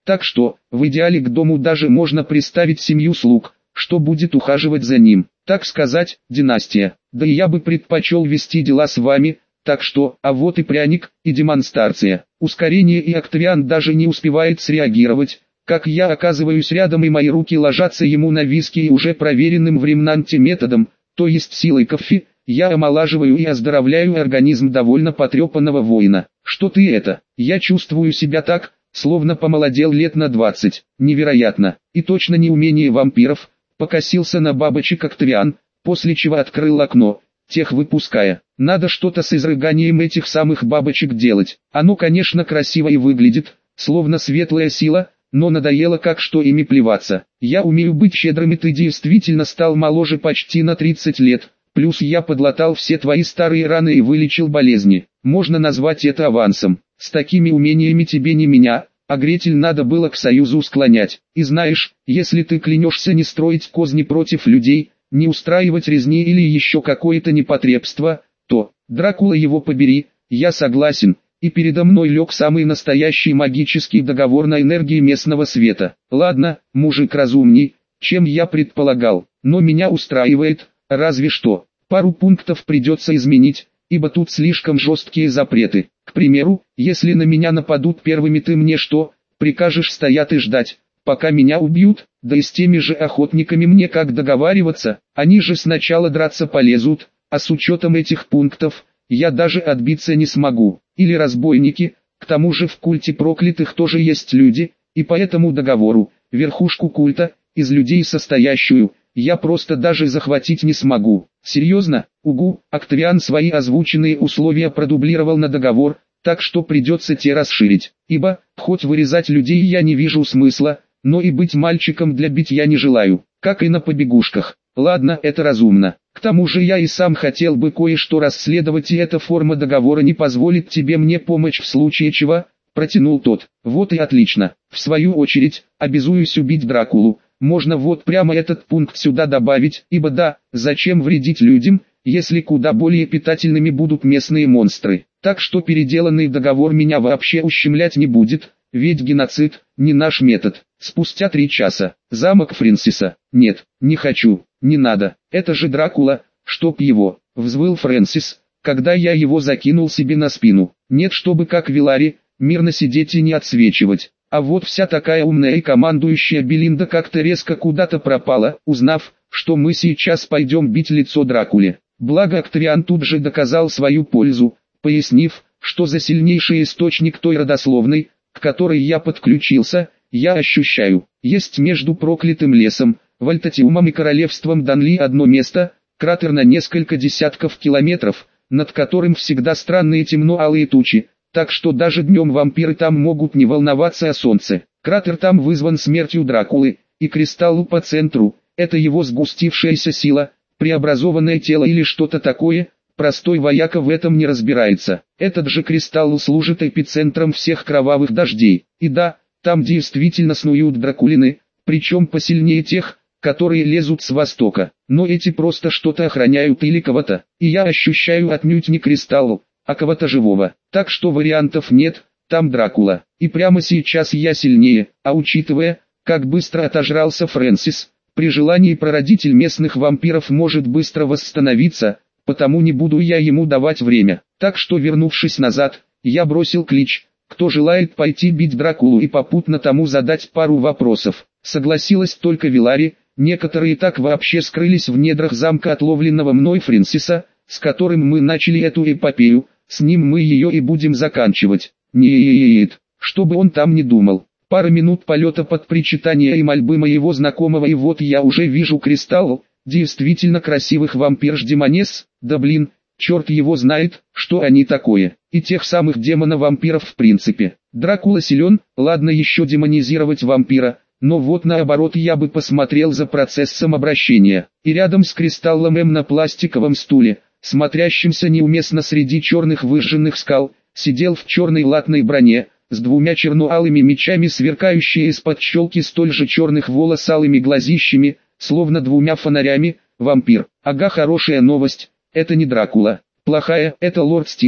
Так что, в идеале к дому даже можно приставить семью слуг, что будет ухаживать за ним. Так сказать, династия. Да и я бы предпочел вести дела с вами, так что, а вот и пряник, и демонстрация. Ускорение, и Октавиан даже не успевает среагировать, как я оказываюсь рядом и мои руки ложатся ему на виски и уже проверенным в Ремнанте методом, то есть силой кофе, я омолаживаю и оздоровляю организм довольно потрепанного воина. Что ты это? Я чувствую себя так, словно помолодел лет на двадцать. Невероятно. И точно не умение вампиров. Покосился на бабочек Октавиан, после чего открыл окно, тех выпуская. Надо что-то с изрыганием этих самых бабочек делать. Оно, конечно, красиво и выглядит, словно светлая сила, но надоело как что ими плеваться. Я умею быть щедрым, и ты действительно стал моложе почти на тридцать лет. Плюс я подлатал все твои старые раны и вылечил болезни. Можно назвать это авансом. С такими умениями тебе не меня, а Гретель надо было к союзу склонять. И знаешь, если ты клянешься не строить козни против людей, не устраивать резни или еще какое-то непотребство, то, Дракула его побери, я согласен, и передо мной лег самый настоящий магический договор на энергии местного света. Ладно, мужик разумней, чем я предполагал, но меня устраивает, разве что, пару пунктов придется изменить, ибо тут слишком жесткие запреты. К примеру, если на меня нападут первыми, ты мне что, прикажешь стоять и ждать, пока меня убьют? Да и с теми же охотниками мне как договариваться, они же сначала драться полезут, а с учетом этих пунктов, я даже отбиться не смогу. Или разбойники, к тому же в культе проклятых тоже есть люди, и по этому договору, верхушку культа, из людей состоящую, я просто даже захватить не смогу. Серьезно? Угу, Октавиан свои озвученные условия продублировал на договор, так что придется те расширить. Ибо, хоть вырезать людей я не вижу смысла, но и быть мальчиком для битья не желаю, как и на побегушках. Ладно, это разумно. К тому же я и сам хотел бы кое-что расследовать, и эта форма договора не позволит тебе мне помочь в случае чего, протянул тот. Вот и отлично. В свою очередь, обязуюсь убить Дракулу. Можно вот прямо этот пункт сюда добавить, ибо да, зачем вредить людям, если куда более питательными будут местные монстры. Так что переделанный договор меня вообще ущемлять не будет, ведь геноцид – не наш метод. Спустя три часа. Замок Фрэнсиса. Нет, не хочу, не надо, это же Дракула, чтоб его, взвыл Фрэнсис, когда я его закинул себе на спину. Нет, чтобы как Вилари, мирно сидеть и не отсвечивать. А вот вся такая умная и командующая Белинда как-то резко куда-то пропала, узнав, что мы сейчас пойдем бить лицо Дракуле. Благо Октавиан тут же доказал свою пользу, пояснив, что за сильнейший источник той родословной, к которой я подключился, я ощущаю. Есть между проклятым лесом, Вольтатиумом и королевством Данли одно место, кратер на несколько десятков километров, над которым всегда странные темно-алые тучи. Так что даже днем вампиры там могут не волноваться о солнце. Кратер там вызван смертью Дракулы, и кристаллу по центру, это его сгустившаяся сила, преобразованное тело или что-то такое, простой вояка в этом не разбирается. Этот же кристалл служит эпицентром всех кровавых дождей. И да, там действительно снуют дракулины, причем посильнее тех, которые лезут с востока. Но эти просто что-то охраняют или кого-то, и я ощущаю отнюдь не кристалл, а кого-то живого. Так что вариантов нет, там Дракула. И прямо сейчас я сильнее, а учитывая, как быстро отожрался Фрэнсис, при желании прародитель местных вампиров может быстро восстановиться, потому не буду я ему давать время. Так что, вернувшись назад, я бросил клич, кто желает пойти бить Дракулу, и попутно тому задать пару вопросов. Согласилась только Вилари, некоторые так вообще скрылись в недрах замка отловленного мной Фрэнсиса, с которым мы начали эту эпопею. С ним мы ее и будем заканчивать. Нет, чтобы он там не думал. Пара минут полета под причитания и мольбы моего знакомого, и вот я уже вижу кристалл, действительно красивых вампирш-демонес, да блин, черт его знает, что они такое. И тех самых демона-вампиров в принципе. Дракула силен, ладно еще демонизировать вампира, но вот наоборот я бы посмотрел за процессом обращения. И рядом с кристаллом М на пластиковом стуле, смотрящимся неуместно среди черных выжженных скал, сидел в черной латной броне, с двумя черно-алыми мечами, сверкающие из-под щелки столь же черных волос алыми глазищами, словно двумя фонарями, вампир. Ага, хорошая новость, это не Дракула. Плохая, это лорд Стикс,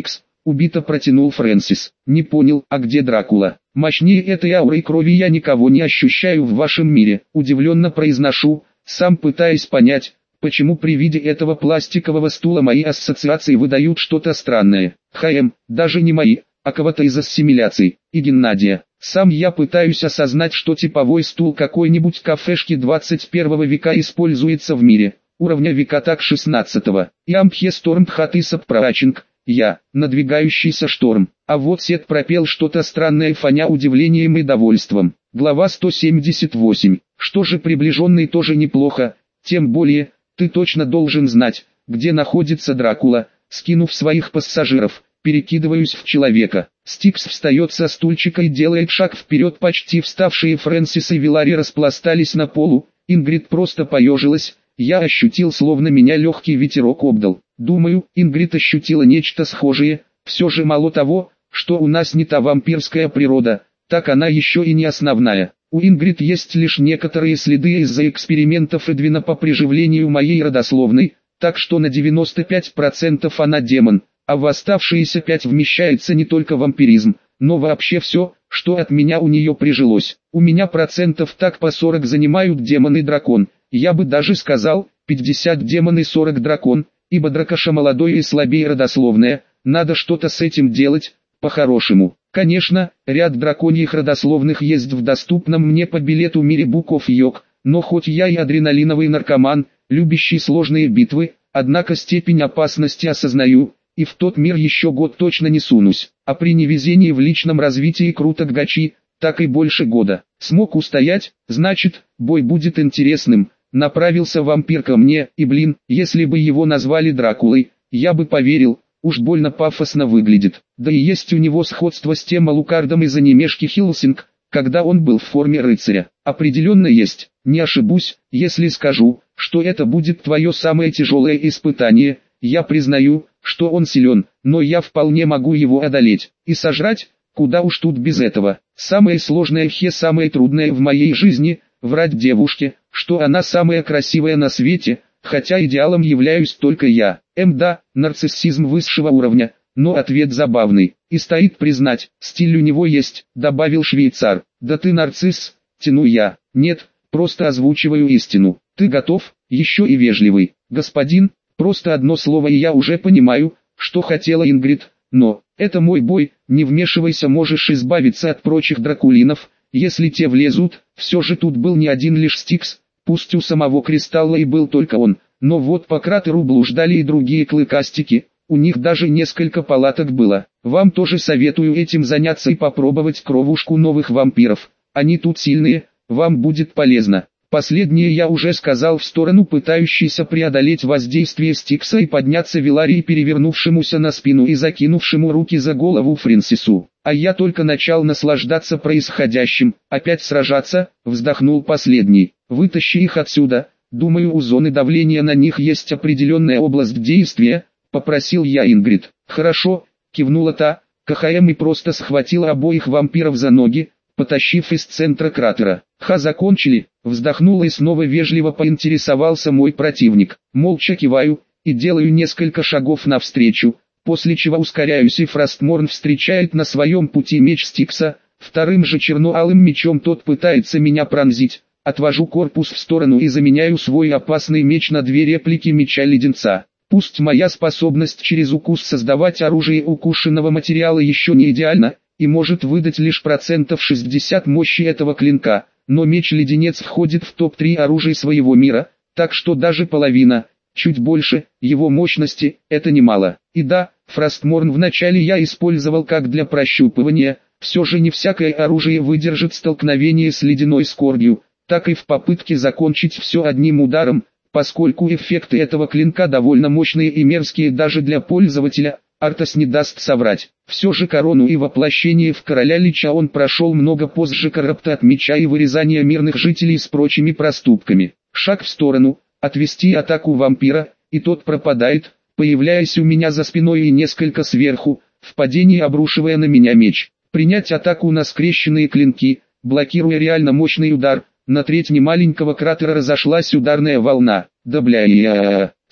убито, протянул Фрэнсис. Не понял, а где Дракула? Мощнее этой ауры крови я никого не ощущаю в вашем мире. Удивленно произношу, сам пытаясь понять, почему при виде этого пластикового стула мои ассоциации выдают что-то странное. ХМ, даже не мои, а кого-то из ассимиляций. И Геннадия. Сам я пытаюсь осознать, что типовой стул какой-нибудь кафешки двадцать первого века используется в мире, уровня века так шестнадцатого. И Ампхе Сторм Тхатысап Прачинг, я, надвигающийся шторм. А вот Сет пропел что-то странное, фоня удивлением и довольством. Глава сто семьдесят восемь. Что же, приближенный тоже неплохо, тем более, ты точно должен знать, где находится Дракула. Скинув своих пассажиров, перекидываюсь в человека. Стикс встает со стульчика и делает шаг вперед. Почти вставшие Фрэнсис и Вилари распластались на полу. Ингрид просто поежилась. Я ощутил, словно меня легкий ветерок обдал. Думаю, Ингрид ощутила нечто схожее. Все же мало того, что у нас не та вампирская природа, так она еще и не основная. У Ингрид есть лишь некоторые следы из-за экспериментов Эдвина по приживлению моей родословной, так что на девяносто пять процентов она демон, а в оставшиеся пять вмещается не только вампиризм, но вообще все, что от меня у нее прижилось. У меня процентов так по сорок занимают демон и дракон, я бы даже сказал, пятьдесят демон и сорок дракон, ибо дракоша молодое и слабее родословная, надо что-то с этим делать, по-хорошему. Конечно, ряд драконьих родословных есть в доступном мне по билету мире Book of Yog, но хоть я и адреналиновый наркоман, любящий сложные битвы, однако степень опасности осознаю, и в тот мир еще год точно не сунусь, а при невезении в личном развитии круто гачи, так и больше года. Смог устоять, значит, бой будет интересным. Направился вампир ко мне, и блин, если бы его назвали Дракулой, я бы поверил. Уж больно пафосно выглядит. Да и есть у него сходство с тем Алукардом из анимешки Хиллсинг, когда он был в форме рыцаря. Определенно есть. Не ошибусь, если скажу, что это будет твое самое тяжелое испытание. Я признаю, что он силен, но я вполне могу его одолеть. И сожрать? Куда уж тут без этого. Самое сложное хе самое трудное в моей жизни – врать девушке, что она самая красивая на свете, хотя идеалом являюсь только я. М да, нарциссизм высшего уровня, но ответ забавный. И стоит признать, стиль у него есть, добавил швейцар. Да ты нарцисс, тяну я. Нет, просто озвучиваю истину. Ты готов? Еще и вежливый. Господин, просто одно слово и я уже понимаю, что хотела Ингрид. Но, это мой бой, не вмешивайся, можешь избавиться от прочих дракулинов, если те влезут. Все же тут был не один лишь Стикс, пусть у самого Кристалла и был только он. Но вот по кратеру блуждали и другие клыкастики, у них даже несколько палаток было. Вам тоже советую этим заняться и попробовать кровушку новых вампиров, они тут сильные, вам будет полезно. Последнее я уже сказал в сторону пытающейся преодолеть воздействие Стикса и подняться Виларии, перевернувшемуся на спину и закинувшему руки за голову Фрэнсису. А я только начал наслаждаться происходящим, опять сражаться, вздохнул последний. Вытащи их отсюда. Думаю, у зоны давления на них есть определенная область действия, попросил я Ингрид. Хорошо, кивнула та, КХМ и просто схватила обоих вампиров за ноги, потащив из центра кратера. Ха, закончили, вздохнул и снова вежливо поинтересовался мой противник. Молча киваю, и делаю несколько шагов навстречу, после чего ускоряюсь, и Фростморн встречает на своем пути меч Стикса, вторым же черно-алым мечом тот пытается меня пронзить. Отвожу корпус в сторону и заменяю свой опасный меч на две реплики меча леденца. Пусть моя способность через укус создавать оружие укушенного материала еще не идеальна, и может выдать лишь процентов шестьдесят мощи этого клинка, но меч-леденец входит в топ три оружий своего мира, так что даже половина, чуть больше, его мощности, это немало. И да, Фростморн вначале я использовал как для прощупывания, все же не всякое оружие выдержит столкновение с ледяной скорбью, так и в попытке закончить все одним ударом, поскольку эффекты этого клинка довольно мощные и мерзкие даже для пользователя, Артас не даст соврать. Все же корону и воплощение в короля Лича он прошел много позже коррупта от меча и вырезания мирных жителей с прочими проступками. Шаг в сторону, отвести атаку вампира, и тот пропадает, появляясь у меня за спиной и несколько сверху, в падении обрушивая на меня меч. Принять атаку на скрещенные клинки, блокируя реально мощный удар. На треть немаленького кратера разошлась ударная волна. Да бля я.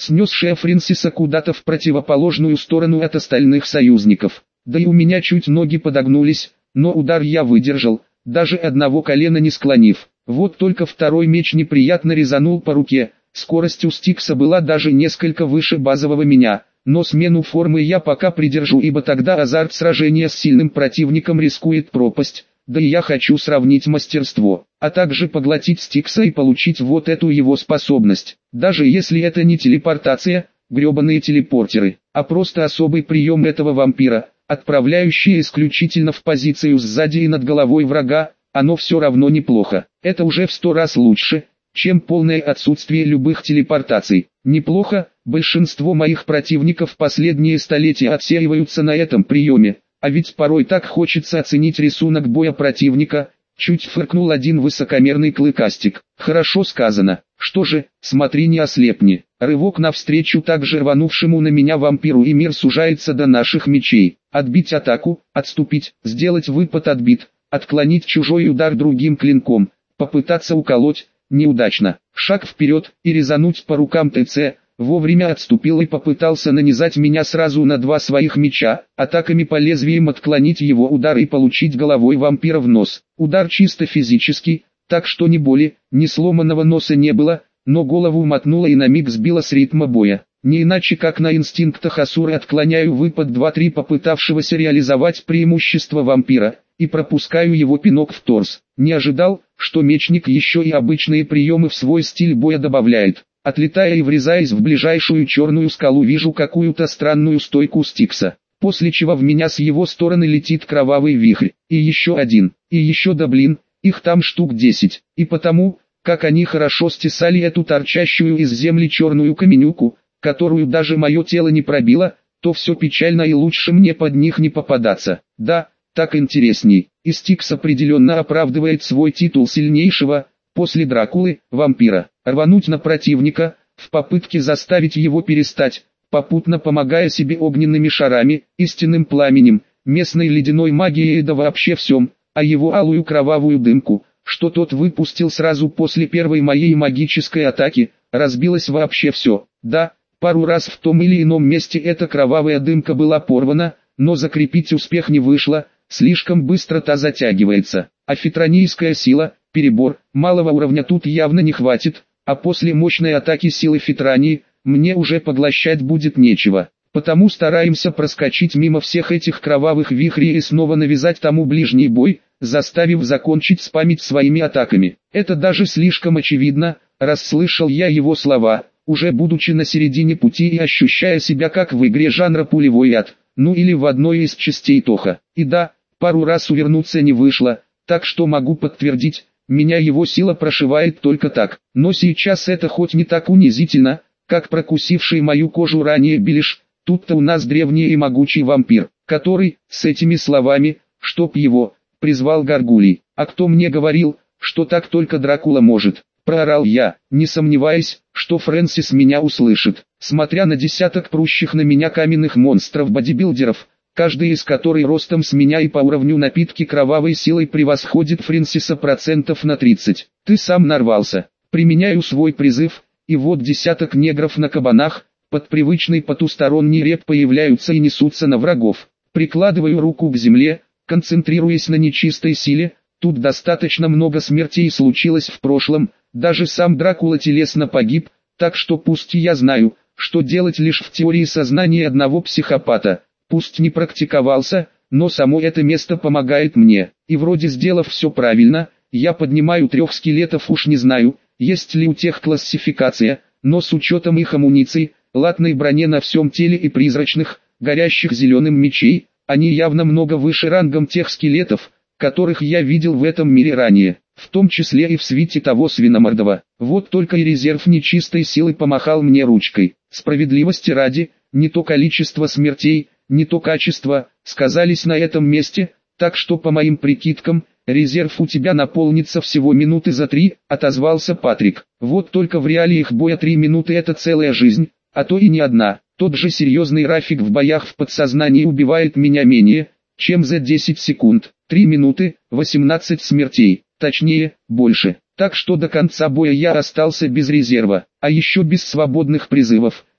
снесшая Фрэнсиса куда-то в противоположную сторону от остальных союзников. Да и у меня чуть ноги подогнулись, но удар я выдержал, даже одного колена не склонив. Вот только второй меч неприятно резанул по руке. Скорость у Стикса была даже несколько выше базового меня, но смену формы я пока придержу, ибо тогда азарт сражения с сильным противником рискует пропасть. Да и я хочу сравнить мастерство, а также поглотить Стикса и получить вот эту его способность. Даже если это не телепортация, гребаные телепортеры, а просто особый прием этого вампира, отправляющий исключительно в позицию сзади и над головой врага, оно все равно неплохо. Это уже в сто раз лучше, чем полное отсутствие любых телепортаций. Неплохо, большинство моих противников последние столетия отсеиваются на этом приеме. А ведь порой так хочется оценить рисунок боя противника, чуть фыркнул один высокомерный клыкастик. Хорошо сказано. Что же, смотри не ослепни. Рывок навстречу также рванувшему на меня вампиру, и мир сужается до наших мечей. Отбить атаку, отступить, сделать выпад отбит, отклонить чужой удар другим клинком, попытаться уколоть, неудачно. Шаг вперед и резануть по рукам ТЦ. Вовремя отступил и попытался нанизать меня сразу на два своих меча, атаками по лезвиям отклонить его удар и получить головой вампира в нос. Удар чисто физический, так что ни боли, ни сломанного носа не было, но голову мотнуло и на миг сбило с ритма боя. Не иначе как на инстинктах Асуры отклоняю выпад два-три попытавшегося реализовать преимущество вампира, и пропускаю его пинок в торс. Не ожидал, что мечник еще и обычные приемы в свой стиль боя добавляет. Отлетая и врезаясь в ближайшую черную скалу, вижу какую-то странную стойку Стикса, после чего в меня с его стороны летит кровавый вихрь, и еще один, и еще да блин, их там штук десять, и потому, как они хорошо стесали эту торчащую из земли черную каменюку, которую даже мое тело не пробило, то все печально и лучше мне под них не попадаться. Да, так интересней, и Стикс определенно оправдывает свой титул сильнейшего, после Дракулы, вампира. Рвануть на противника, в попытке заставить его перестать, попутно помогая себе огненными шарами, истинным пламенем, местной ледяной магией да вообще всем, а его алую кровавую дымку, что тот выпустил сразу после первой моей магической атаки, разбилось вообще все. Да, пару раз в том или ином месте эта кровавая дымка была порвана, но закрепить успех не вышло, слишком быстро та затягивается. А фитронийская сила, перебор, малого уровня тут явно не хватит, а после мощной атаки силы Фитрании, мне уже поглощать будет нечего. Потому стараемся проскочить мимо всех этих кровавых вихрей и снова навязать тому ближний бой, заставив закончить спамить своими атаками. Это даже слишком очевидно, расслышал я его слова, уже будучи на середине пути и ощущая себя как в игре жанра пулевой ад, ну или в одной из частей Тоха. И да, пару раз увернуться не вышло, так что могу подтвердить, меня его сила прошивает только так. Но сейчас это хоть не так унизительно, как прокусивший мою кожу ранее Белиш. Тут-то у нас древний и могучий вампир, который, с этими словами, чтоб его, призвал Гаргулий. А кто мне говорил, что так только Дракула может? Проорал я, не сомневаясь, что Фрэнсис меня услышит. Смотря на десяток прущих на меня каменных монстров-бодибилдеров, каждый из которых ростом с меня и по уровню напитки кровавой силой превосходит Фрэнсиса процентов на тридцать. Ты сам нарвался. Применяю свой призыв, и вот десяток негров на кабанах, под привычный потусторонний реп появляются и несутся на врагов. Прикладываю руку к земле, концентрируясь на нечистой силе. Тут достаточно много смертей случилось в прошлом, даже сам Дракула телесно погиб, так что пусть я знаю, что делать лишь в теории сознания одного психопата. Пусть не практиковался, но само это место помогает мне. И вроде сделав все правильно, я поднимаю трех скелетов, уж не знаю, есть ли у тех классификация, но с учетом их амуниции, латной броне на всем теле и призрачных, горящих зеленым мечей, они явно много выше рангом тех скелетов, которых я видел в этом мире ранее, в том числе и в свите того свиномордого. Вот только и резерв нечистой силы помахал мне ручкой. Справедливости ради, не то количество смертей, не то качество, сказались на этом месте, так что по моим прикидкам, резерв у тебя наполнится всего минуты за три, отозвался Патрик. Вот только в реалиях боя три минуты это целая жизнь, а то и не одна. Тот же серьезный Рафик в боях в подсознании убивает меня менее, чем за десять секунд. три минуты, восемнадцать смертей, точнее, больше. Так что до конца боя я остался без резерва, а еще без свободных призывов.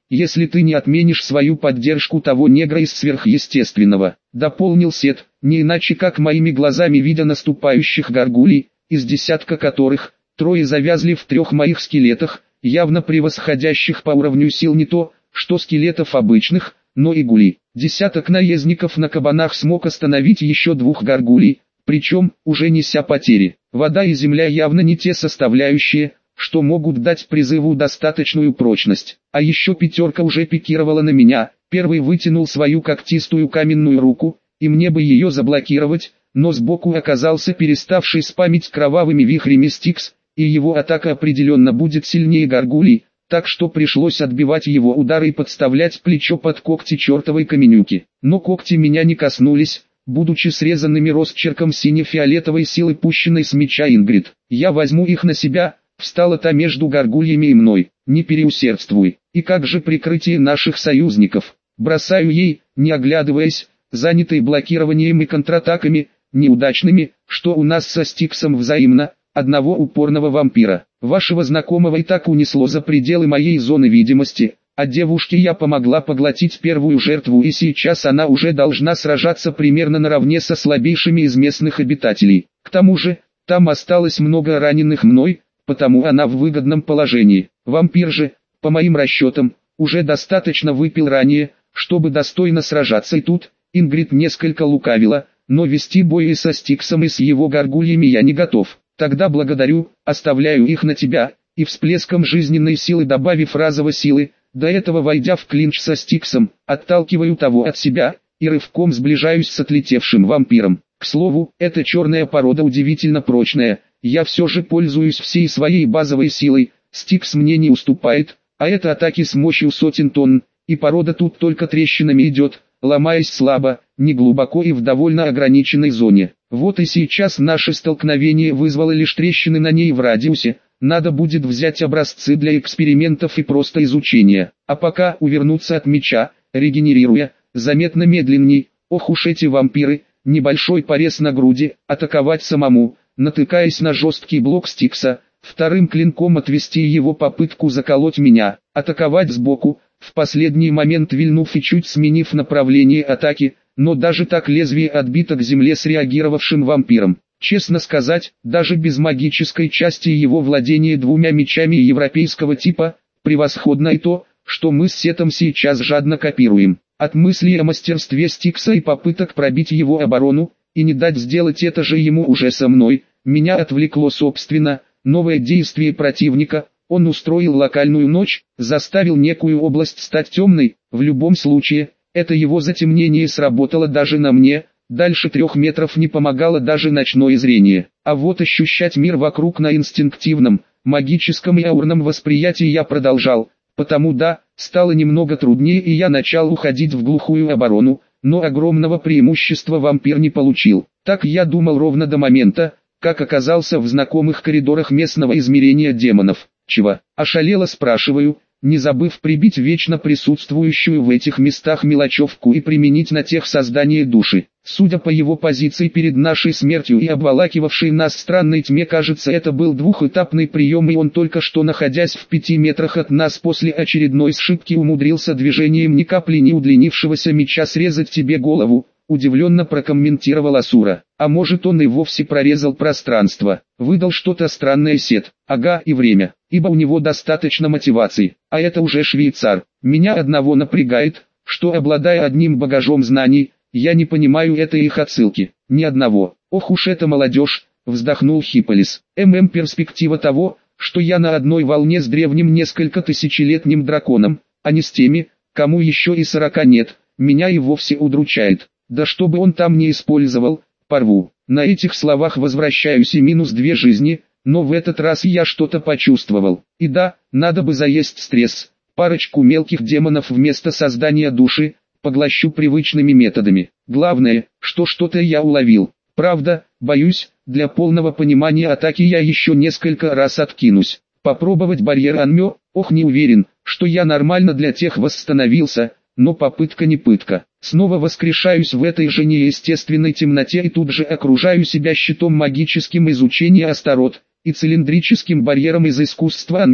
если ты не отменишь свою поддержку того негра из сверхъестественного», — дополнил Сет, не иначе как моими глазами видя наступающих горгулей, из десятка которых трое завязли в трех моих скелетах, явно превосходящих по уровню сил не то, что скелетов обычных, но и гулей. Десяток наездников на кабанах смог остановить еще двух горгулей, причем, уже неся потери. Вода и земля явно не те составляющие, что могут дать призыву достаточную прочность. А еще пятерка уже пикировала на меня, первый вытянул свою когтистую каменную руку, и мне бы ее заблокировать, но сбоку оказался переставший спамить кровавыми вихрями Стикс, и его атака определенно будет сильнее горгулей, так что пришлось отбивать его удары и подставлять плечо под когти чертовой каменюки. Но когти меня не коснулись, будучи срезанными росчерком сине-фиолетовой силы, пущенной с меча Ингрид. «Я возьму их на себя», — встала та между горгульями и мной, — «не переусердствуй». «И как же прикрытие наших союзников?» Бросаю ей, не оглядываясь, занятый блокированием и контратаками, неудачными, что у нас со Стиксом взаимно, одного упорного вампира. Вашего знакомого и так унесло за пределы моей зоны видимости, а девушке я помогла поглотить первую жертву, и сейчас она уже должна сражаться примерно наравне со слабейшими из местных обитателей. К тому же, там осталось много раненых мной, потому она в выгодном положении. Вампир же, по моим расчетам, уже достаточно выпил ранее, чтобы достойно сражаться, и тут Ингрид несколько лукавила, но вести бой и со Стиксом и с его горгульями я не готов. «Тогда благодарю, оставляю их на тебя», и всплеском жизненной силы добавив разово силы, до этого войдя в клинч со Стиксом, отталкиваю того от себя, и рывком сближаюсь с отлетевшим вампиром. К слову, эта черная порода удивительно прочная, я все же пользуюсь всей своей базовой силой, Стикс мне не уступает, а это атаки с мощью сотен тонн, и порода тут только трещинами идет, ломаясь слабо, неглубоко и в довольно ограниченной зоне. Вот и сейчас наше столкновение вызвало лишь трещины на ней в радиусе, надо будет взять образцы для экспериментов и просто изучения. А пока увернуться от меча, регенерируя, заметно медленней, ох уж эти вампиры, небольшой порез на груди, атаковать самому, натыкаясь на жесткий блок Стикса, вторым клинком отвести его попытку заколоть меня, атаковать сбоку, в последний момент вильнув и чуть сменив направление атаки, но даже так лезвие отбито к земле среагировавшим вампиром. Честно сказать, даже без магической части его владения двумя мечами европейского типа, превосходно и то, что мы с Сетом сейчас жадно копируем. От мысли о мастерстве Стикса и попыток пробить его оборону, и не дать сделать это же ему уже со мной, меня отвлекло собственно, новое действие противника. Он устроил локальную ночь, заставил некую область стать темной, в любом случае, это его затемнение сработало даже на мне, дальше трех метров не помогало даже ночное зрение. А вот ощущать мир вокруг на инстинктивном, магическом и аурном восприятии я продолжал, потому да, стало немного труднее и я начал уходить в глухую оборону, но огромного преимущества вампир не получил. Так я думал ровно до момента, как оказался в знакомых коридорах местного измерения демонов. «Чего?» – ошалело спрашиваю, не забыв прибить вечно присутствующую в этих местах мелочевку и применить на тех создание души. Судя по его позиции перед нашей смертью и обволакивавшей нас странной тьме, кажется, это был двухэтапный прием, и он только что, находясь в пяти метрах от нас после очередной сшибки, умудрился движением ни капли не удлинившегося меча срезать тебе голову. Удивленно прокомментировал Асура. А может, он и вовсе прорезал пространство. Выдал что-то странное Сет. Ага, и время. Ибо у него достаточно мотивации. А это уже швейцар. Меня одного напрягает, что, обладая одним багажом знаний, я не понимаю этой их отсылки. Ни одного. Ох уж эта молодежь, вздохнул Хипполис. ММ перспектива того, что я на одной волне с древним несколько тысячелетним драконом, а не с теми, кому еще и сорока нет, меня и вовсе удручает. Да что бы он там не использовал, порву. На этих словах возвращаюсь и минус две жизни, но в этот раз я что-то почувствовал. И да, надо бы заесть стресс. Парочку мелких демонов вместо создания души, поглощу привычными методами. Главное, что что-то я уловил. Правда, боюсь, для полного понимания атаки я еще несколько раз откинусь. Попробовать барьер Анмё, ох, не уверен, что я нормально для тех восстановился, но попытка не пытка. Снова воскрешаюсь в этой же неестественной темноте и тут же окружаю себя щитом магическим изучения Астарот и цилиндрическим барьером из искусства Анмё,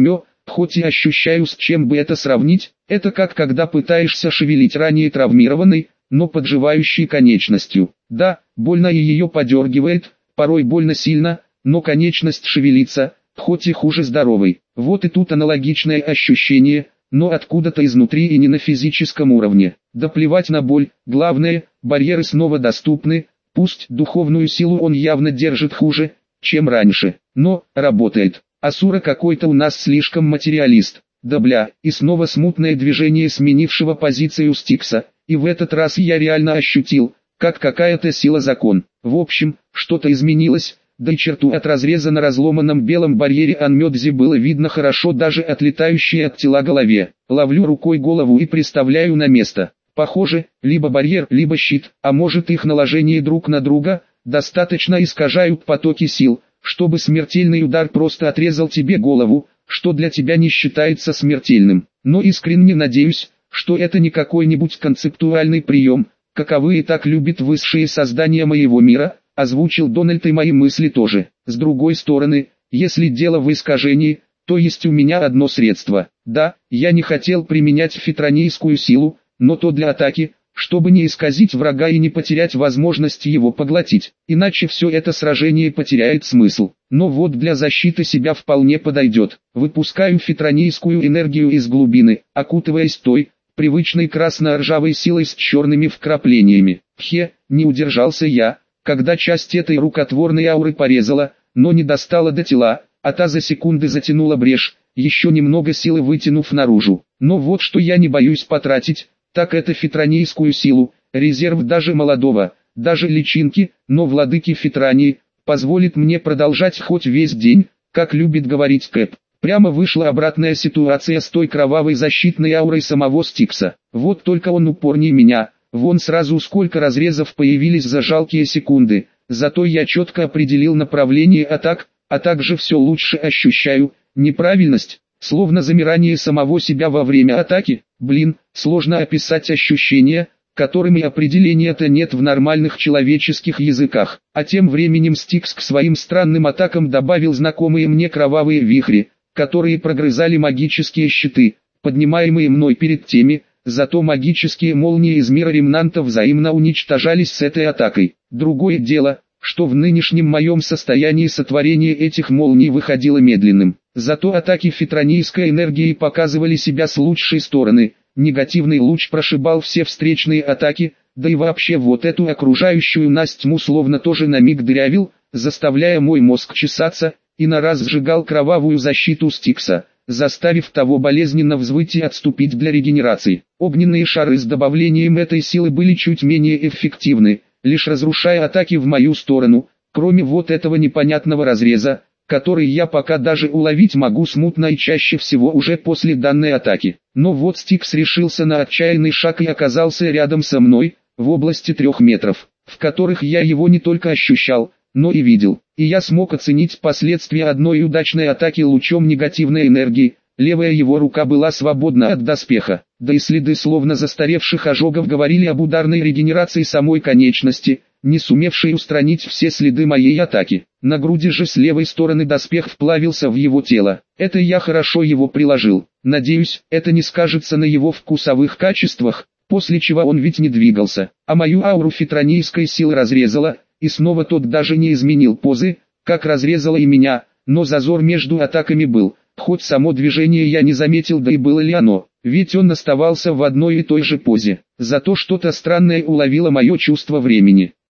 хоть и ощущаю, с чем бы это сравнить. Это как когда пытаешься шевелить ранее травмированной, но подживающей конечностью. Да, больно и ее подергивает, порой больно сильно, но конечность шевелится, хоть и хуже здоровой. Вот и тут аналогичное ощущение, но откуда-то изнутри и не на физическом уровне. Да плевать на боль, главное, барьеры снова доступны, пусть духовную силу он явно держит хуже, чем раньше, но работает. Асура какой-то у нас слишком материалист. Да бля, и снова смутное движение сменившего позицию Стикса, и в этот раз я реально ощутил, как какая-то сила закон. В общем, что-то изменилось, да и черту от разреза на разломанном белом барьере Анмёдзи было видно хорошо даже отлетающей от тела голове. Ловлю рукой голову и приставляю на место. Похоже, либо барьер, либо щит, а может их наложение друг на друга, достаточно искажают потоки сил, чтобы смертельный удар просто отрезал тебе голову, что для тебя не считается смертельным. Но искренне надеюсь, что это не какой-нибудь концептуальный прием, каковые так любят высшие создания моего мира, озвучил Дональд и мои мысли тоже. С другой стороны, если дело в искажении, то есть у меня одно средство. Да, я не хотел применять фитронийскую силу, но то для атаки, чтобы не исказить врага и не потерять возможность его поглотить, иначе все это сражение потеряет смысл. Но вот для защиты себя вполне подойдет. Выпускаю фитронийскую энергию из глубины, окутываясь той, привычной красно-ржавой силой с черными вкраплениями. Хе, не удержался я, когда часть этой рукотворной ауры порезала, но не достала до тела, а та за секунды затянула брешь, еще немного силы вытянув наружу. Но вот что я не боюсь потратить, так это фитронийскую силу, резерв даже молодого, даже личинки, но владыки Фитронии, позволит мне продолжать хоть весь день, как любит говорить Кэп. Прямо вышла обратная ситуация с той кровавой защитной аурой самого Стикса. Вот только он упорнее меня, вон сразу сколько разрезов появились за жалкие секунды, зато я четко определил направление атак, а также все лучше ощущаю, неправильность, словно замирание самого себя во время атаки. Блин, сложно описать ощущения, которыми определения-то нет в нормальных человеческих языках. А тем временем Стикс к своим странным атакам добавил знакомые мне кровавые вихри, которые прогрызали магические щиты, поднимаемые мной перед теми, зато магические молнии из мира ремнантов взаимно уничтожались с этой атакой. Другое дело, что в нынешнем моем состоянии сотворение этих молний выходило медленным. Зато атаки фитронийской энергии показывали себя с лучшей стороны, негативный луч прошибал все встречные атаки, да и вообще вот эту окружающую нас тьму словно тоже на миг дырявил, заставляя мой мозг чесаться, и на раз сжигал кровавую защиту Стикса, заставив того болезненно взвыть и отступить для регенерации. Огненные шары с добавлением этой силы были чуть менее эффективны, лишь разрушая атаки в мою сторону, кроме вот этого непонятного разреза, который я пока даже уловить могу смутно и чаще всего уже после данной атаки. Но вот Стикс решился на отчаянный шаг и оказался рядом со мной, в области трех метров, в которых я его не только ощущал, но и видел. И я смог оценить последствия одной удачной атаки лучом негативной энергии. Левая его рука была свободна от доспеха, да и следы словно застаревших ожогов говорили об ударной регенерации самой конечности, не сумевшей устранить все следы моей атаки. На груди же с левой стороны доспех вплавился в его тело. Это я хорошо его приложил. Надеюсь, это не скажется на его вкусовых качествах, после чего он ведь не двигался. А мою ауру фитронийской силы разрезала, и снова тот даже не изменил позы, как разрезала и меня, но зазор между атаками был. Хоть само движение я не заметил, да и было ли оно, ведь он оставался в одной и той же позе. Зато что-то странное уловило мое чувство времени.